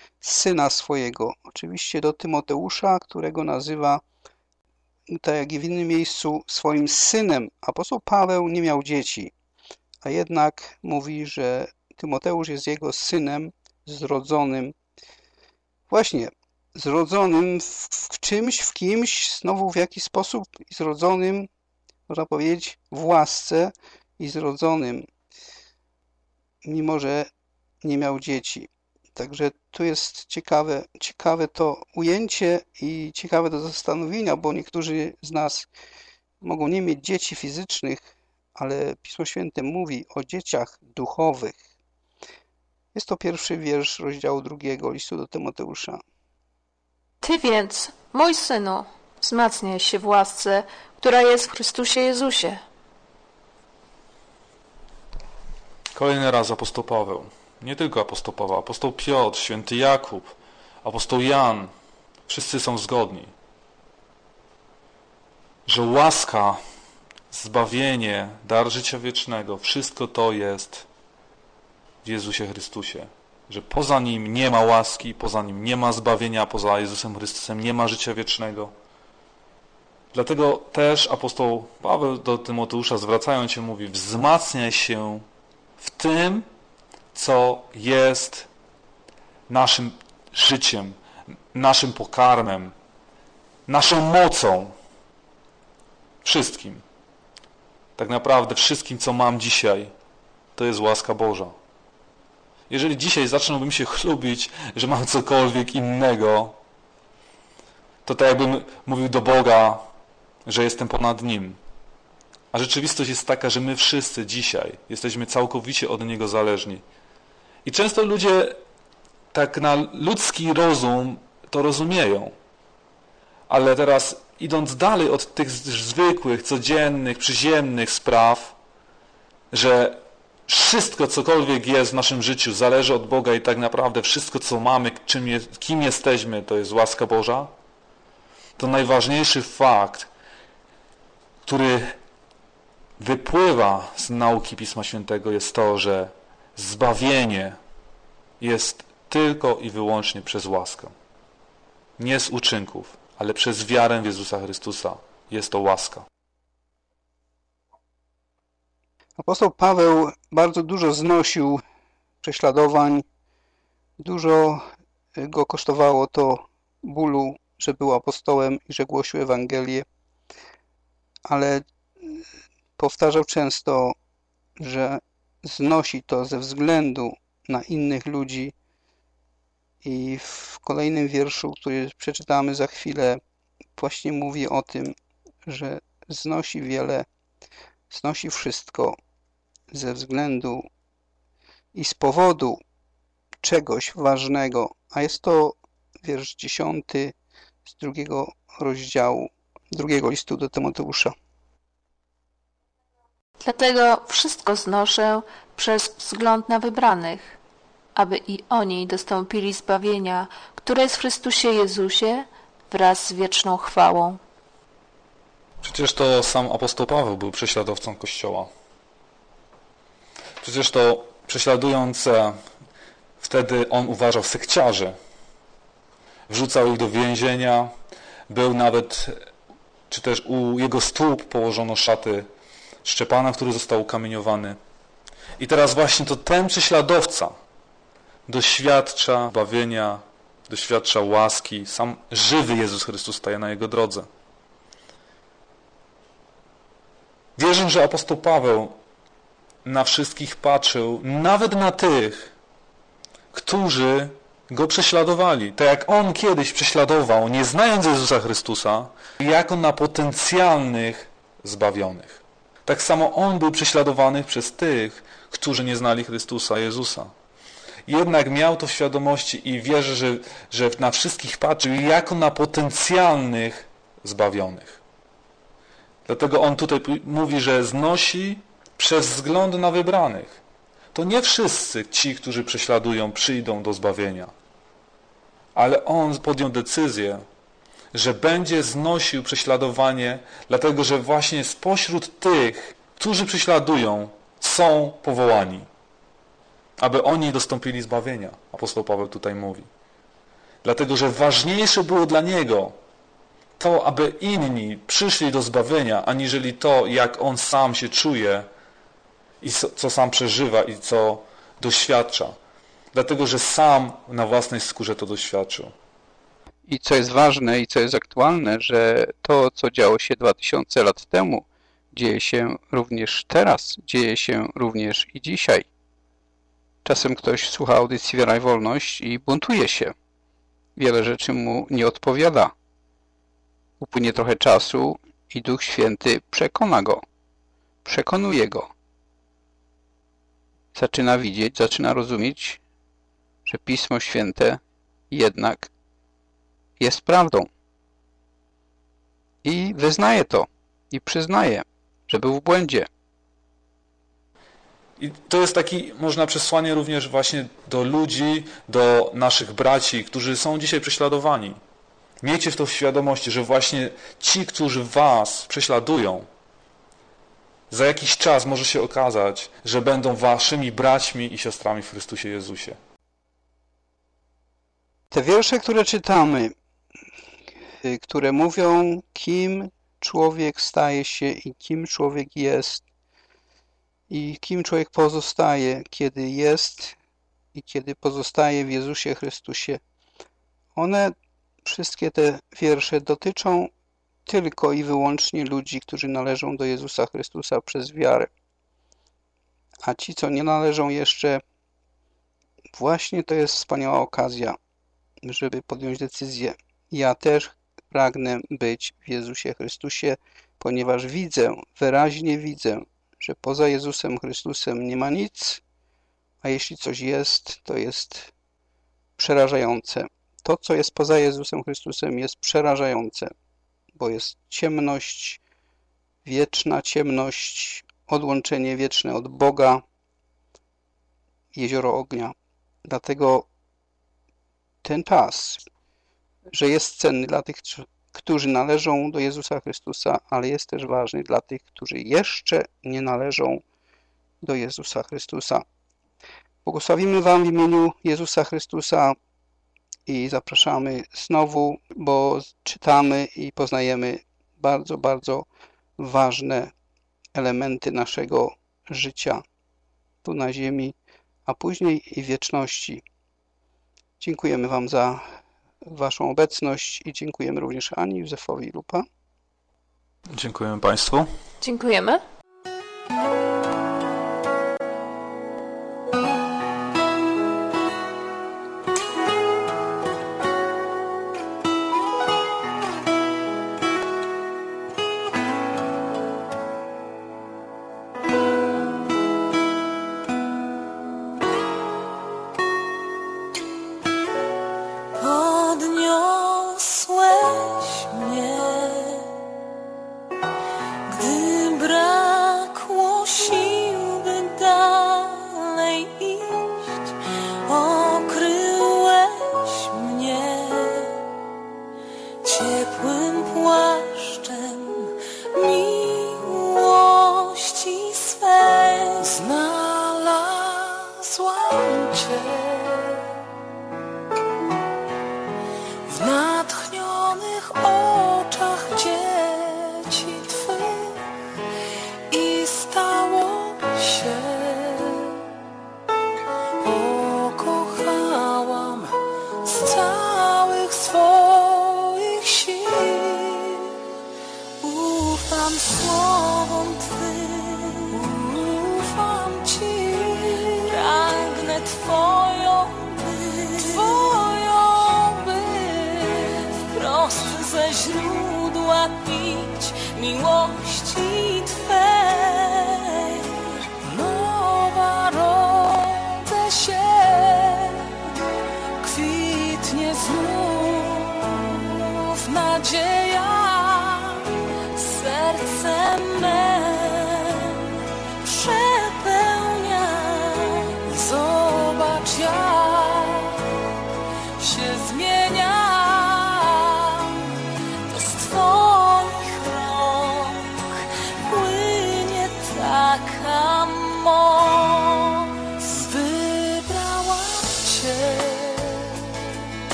syna swojego. Oczywiście do Tymoteusza, którego nazywa, tak jak i w innym miejscu, swoim synem. Apostoł Paweł nie miał dzieci, a jednak mówi, że Tymoteusz jest jego synem zrodzonym. Właśnie, zrodzonym w czymś, w kimś, znowu w jakiś sposób, zrodzonym, można powiedzieć, w łasce i zrodzonym, mimo że nie miał dzieci. Także tu jest ciekawe to ujęcie i ciekawe do zastanowienia, bo niektórzy z nas mogą nie mieć dzieci fizycznych, ale Pismo Święte mówi o dzieciach duchowych. Jest to pierwszy wiersz rozdziału 2 listu do Tymoteusza. Ty więc, mój synu, wzmacniaj się w łasce, która jest w Chrystusie Jezusie. Kolejny raz apostoł Paweł. Nie tylko apostoł Paweł, apostoł Piotr, święty Jakub, apostoł Jan. Wszyscy są zgodni, że łaska, zbawienie, dar życia wiecznego, wszystko to jest w Jezusie Chrystusie. Że poza Nim nie ma łaski, poza Nim nie ma zbawienia, poza Jezusem Chrystusem nie ma życia wiecznego. Dlatego też apostoł Paweł do Tymoteusza, zwracając się, mówi: wzmacniaj się w tym, co jest naszym życiem, naszym pokarmem, naszą mocą. Wszystkim. Tak naprawdę wszystkim, co mam dzisiaj, to jest łaska Boża. Jeżeli dzisiaj zacząłbym się chlubić, że mam cokolwiek innego, to tak jakbym mówił do Boga, że jestem ponad Nim. A rzeczywistość jest taka, że my wszyscy dzisiaj jesteśmy całkowicie od Niego zależni. I często ludzie tak na ludzki rozum to rozumieją. Ale teraz, idąc dalej od tych zwykłych, codziennych, przyziemnych spraw, że wszystko, cokolwiek jest w naszym życiu, zależy od Boga i tak naprawdę wszystko, co mamy, kim jesteśmy, to jest łaska Boża, to najważniejszy fakt, który wypływa z nauki Pisma Świętego, jest to, że zbawienie jest tylko i wyłącznie przez łaskę. Nie z uczynków, ale przez wiarę w Jezusa Chrystusa jest to łaska. Apostoł Paweł bardzo dużo znosił prześladowań, dużo go kosztowało to bólu, że był apostołem i że głosił Ewangelię, ale powtarzał często, że znosi to ze względu na innych ludzi i w kolejnym wierszu, który przeczytamy za chwilę, właśnie mówi o tym, że znosi wiele, znosi wszystko ze względu i z powodu czegoś ważnego, a jest to wiersz 10 z 2 rozdziału 2 listu do Tymoteusza. Dlatego wszystko znoszę przez wzgląd na wybranych, aby i oni dostąpili zbawienia, które jest w Chrystusie Jezusie wraz z wieczną chwałą. Przecież to sam apostoł Paweł był prześladowcą Kościoła. Przecież to prześladując wtedy on uważał sekciarzy. Wrzucał ich do więzienia, był nawet, czy też u jego stóp położono szaty Szczepana, który został ukamieniowany. I teraz właśnie to ten prześladowca doświadcza zbawienia, doświadcza łaski. Sam żywy Jezus Chrystus staje na jego drodze. Wierzę, że apostoł Paweł na wszystkich patrzył, nawet na tych, którzy go prześladowali. Tak jak on kiedyś prześladował, nie znając Jezusa Chrystusa, jako na potencjalnych zbawionych. Tak samo on był prześladowany przez tych, którzy nie znali Chrystusa, Jezusa. Jednak miał to w świadomości i wierzę, że na wszystkich patrzył jako na potencjalnych zbawionych. Dlatego on tutaj mówi, że znosi przez wzgląd na wybranych. To nie wszyscy ci, którzy prześladują, przyjdą do zbawienia. Ale on podjął decyzję, że będzie znosił prześladowanie, dlatego że właśnie spośród tych, którzy prześladują, są powołani, aby oni dostąpili zbawienia. Apostoł Paweł tutaj mówi. Dlatego, że ważniejsze było dla Niego to, aby inni przyszli do zbawienia, aniżeli to, jak On sam się czuje i co sam przeżywa i co doświadcza. Dlatego, że sam na własnej skórze to doświadczył. I co jest ważne i co jest aktualne, że to, co działo się 2000 lat temu, dzieje się również teraz, dzieje się również i dzisiaj. Czasem ktoś słucha audycji Wiara i Wolność i buntuje się. Wiele rzeczy mu nie odpowiada. Upłynie trochę czasu i Duch Święty przekona go, przekonuje go. Zaczyna widzieć, zaczyna rozumieć, że Pismo Święte jednak jest prawdą. I wyznaje to i przyznaje, że był w błędzie. I to jest takie, można przesłanie również właśnie do ludzi, do naszych braci, którzy są dzisiaj prześladowani. Miejcie w to świadomości, że właśnie ci, którzy was prześladują, za jakiś czas może się okazać, że będą waszymi braćmi i siostrami w Chrystusie Jezusie. Te wiersze, które czytamy, które mówią, kim człowiek staje się i kim człowiek jest i kim człowiek pozostaje, kiedy jest i kiedy pozostaje w Jezusie Chrystusie. One, wszystkie te wiersze dotyczą tylko i wyłącznie ludzi, którzy należą do Jezusa Chrystusa przez wiarę. A ci, co nie należą jeszcze, właśnie to jest wspaniała okazja, żeby podjąć decyzję. Ja też pragnę być w Jezusie Chrystusie, ponieważ widzę, wyraźnie widzę, że poza Jezusem Chrystusem nie ma nic, a jeśli coś jest, to jest przerażające. To, co jest poza Jezusem Chrystusem, jest przerażające, bo jest ciemność, wieczna ciemność, odłączenie wieczne od Boga, jezioro ognia. Dlatego ten czas, że jest cenny dla tych, którzy należą do Jezusa Chrystusa, ale jest też ważny dla tych, którzy jeszcze nie należą do Jezusa Chrystusa. Błogosławimy Wam w imieniu Jezusa Chrystusa i zapraszamy znowu, bo czytamy i poznajemy bardzo, bardzo ważne elementy naszego życia tu na ziemi, a później i w wieczności. Dziękujemy Wam za Waszą obecność i dziękujemy również Ani Józefowi Lupa. Dziękujemy Państwu. Dziękujemy.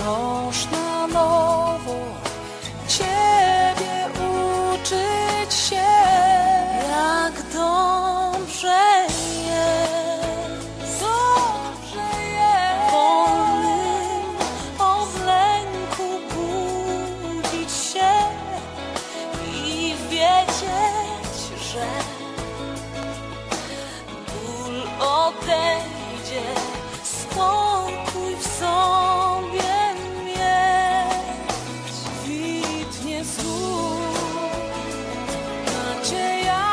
wciąż na nowo Ciebie uczyć się, jak dobrze jest, wolnym od lęku budzić się i wiedzieć, że ból odejdzie, spokój w sobie mieć, kwitnie znów nadzieja,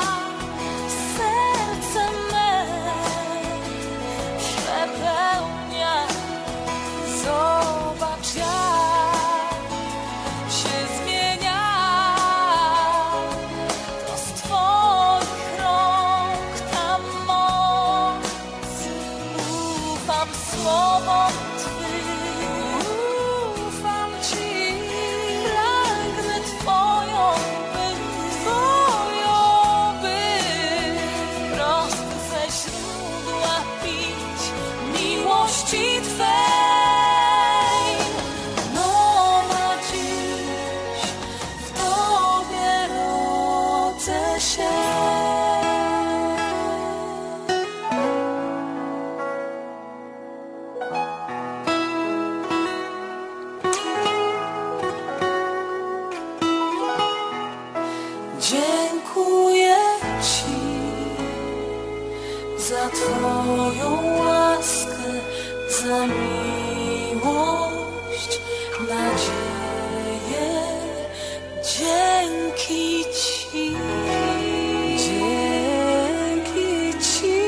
serce me przepełnia. Zobacz, jak się zmienia to z Twoich rąk ta moc. Ufam słowom Twym, ufam Ci, pragnę Twoją być, prosto ze źródła pić miłości Twej. Nowa dziś w Tobie rodzę się. Dziękuję Ci za Twoją łaskę, za miłość, nadzieję. Dzięki Ci, dzięki Ci.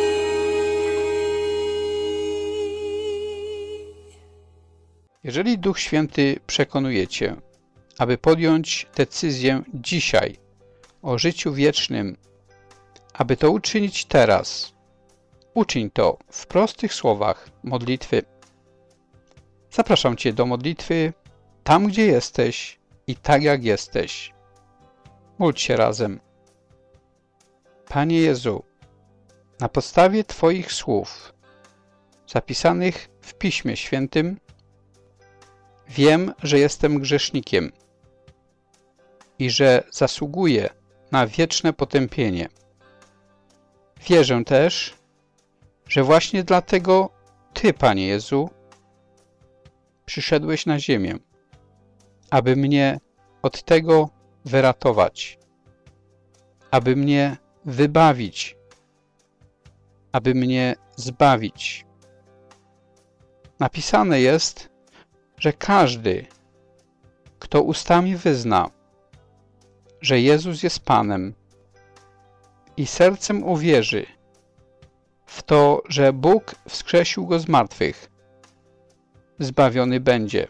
Jeżeli Duch Święty przekonuje Cię, aby podjąć decyzję dzisiaj o życiu wiecznym, aby to uczynić teraz, uczyń to w prostych słowach modlitwy. Zapraszam Cię do modlitwy tam, gdzie jesteś i tak, jak jesteś. Módl się razem. Panie Jezu, na podstawie Twoich słów zapisanych w Piśmie Świętym wiem, że jestem grzesznikiem i że zasługuję na wieczne potępienie. Wierzę też, że właśnie dlatego Ty, Panie Jezu, przyszedłeś na ziemię, aby mnie od tego wyratować, aby mnie wybawić, aby mnie zbawić. Napisane jest, że każdy, kto ustami wyzna, że Jezus jest Panem i sercem uwierzy w to, że Bóg wskrzesił Go z martwych, zbawiony będzie,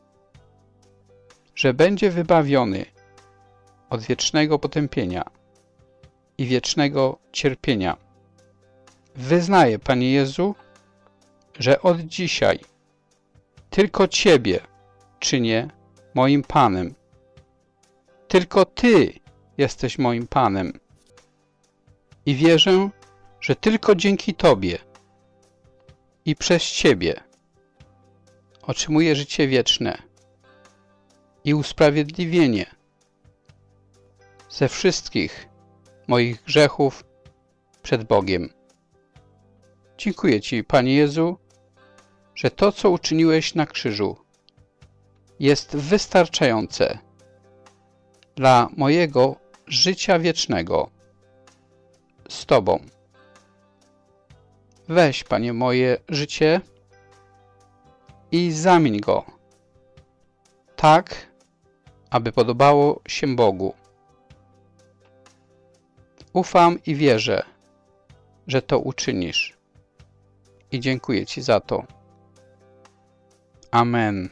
że będzie wybawiony od wiecznego potępienia i wiecznego cierpienia. Wyznaję, Panie Jezu, że od dzisiaj tylko Ciebie czynię moim Panem. Tylko Ty jesteś moim Panem. I wierzę, że tylko dzięki Tobie i przez Ciebie otrzymuję życie wieczne i usprawiedliwienie ze wszystkich moich grzechów przed Bogiem. Dziękuję Ci, Panie Jezu, że to, co uczyniłeś na krzyżu, jest wystarczające dla mojego życia wiecznego z Tobą. Weź, Panie, moje życie i zamień go tak, aby podobało się Bogu. Ufam i wierzę, że to uczynisz. I dziękuję Ci za to. Amen.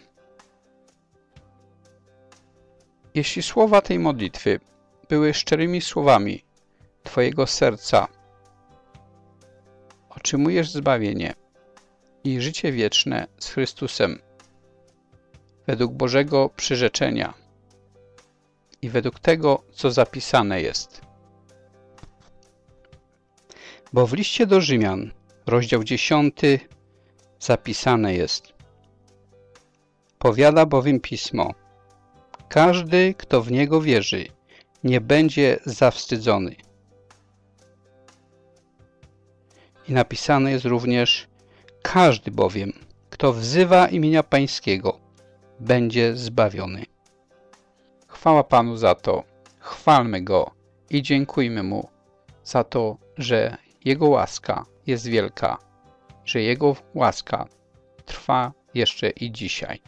Jeśli słowa tej modlitwy były szczerymi słowami Twojego serca, otrzymujesz zbawienie i życie wieczne z Chrystusem według Bożego przyrzeczenia i według tego, co zapisane jest. Bo w liście do Rzymian, rozdział 10, zapisane jest: Powiada bowiem Pismo: każdy, kto w Niego wierzy, nie będzie zawstydzony. I napisane jest również: każdy bowiem, kto wzywa imienia Pańskiego, będzie zbawiony. Chwała Panu za to, chwalmy Go i dziękujmy Mu za to, że Jego łaska jest wielka, że Jego łaska trwa jeszcze i dzisiaj.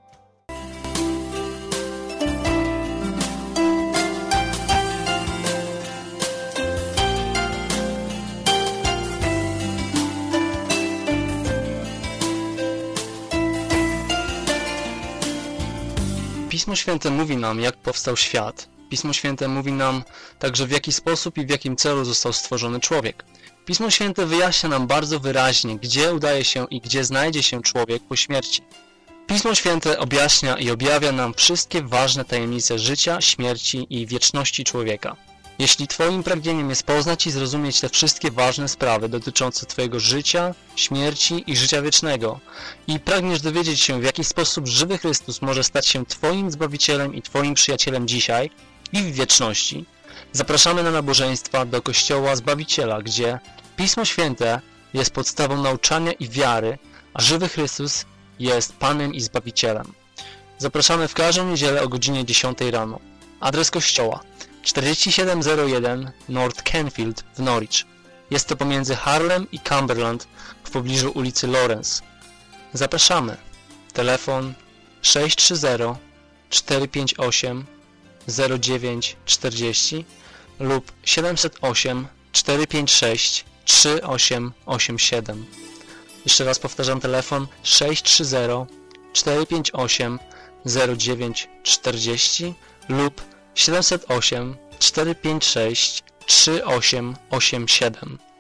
Pismo Święte mówi nam, jak powstał świat. Pismo Święte mówi nam także, w jaki sposób i w jakim celu został stworzony człowiek. Pismo Święte wyjaśnia nam bardzo wyraźnie, gdzie udaje się i gdzie znajdzie się człowiek po śmierci. Pismo Święte objaśnia i objawia nam wszystkie ważne tajemnice życia, śmierci i wieczności człowieka. Jeśli Twoim pragnieniem jest poznać i zrozumieć te wszystkie ważne sprawy dotyczące Twojego życia, śmierci i życia wiecznego i pragniesz dowiedzieć się, w jaki sposób żywy Chrystus może stać się Twoim Zbawicielem i Twoim przyjacielem dzisiaj i w wieczności, zapraszamy na nabożeństwa do Kościoła Zbawiciela, gdzie Pismo Święte jest podstawą nauczania i wiary, a żywy Chrystus jest Panem i Zbawicielem. Zapraszamy w każdą niedzielę o godzinie 10 rano. Adres kościoła: 4701 North Canfield w Norwich. Jest to pomiędzy Harlem i Cumberland w pobliżu ulicy Lawrence. Zapraszamy. Telefon 630 458 0940 lub 708 456 3887. Jeszcze raz powtarzam, telefon 630 458 0940 lub 708 456 3887.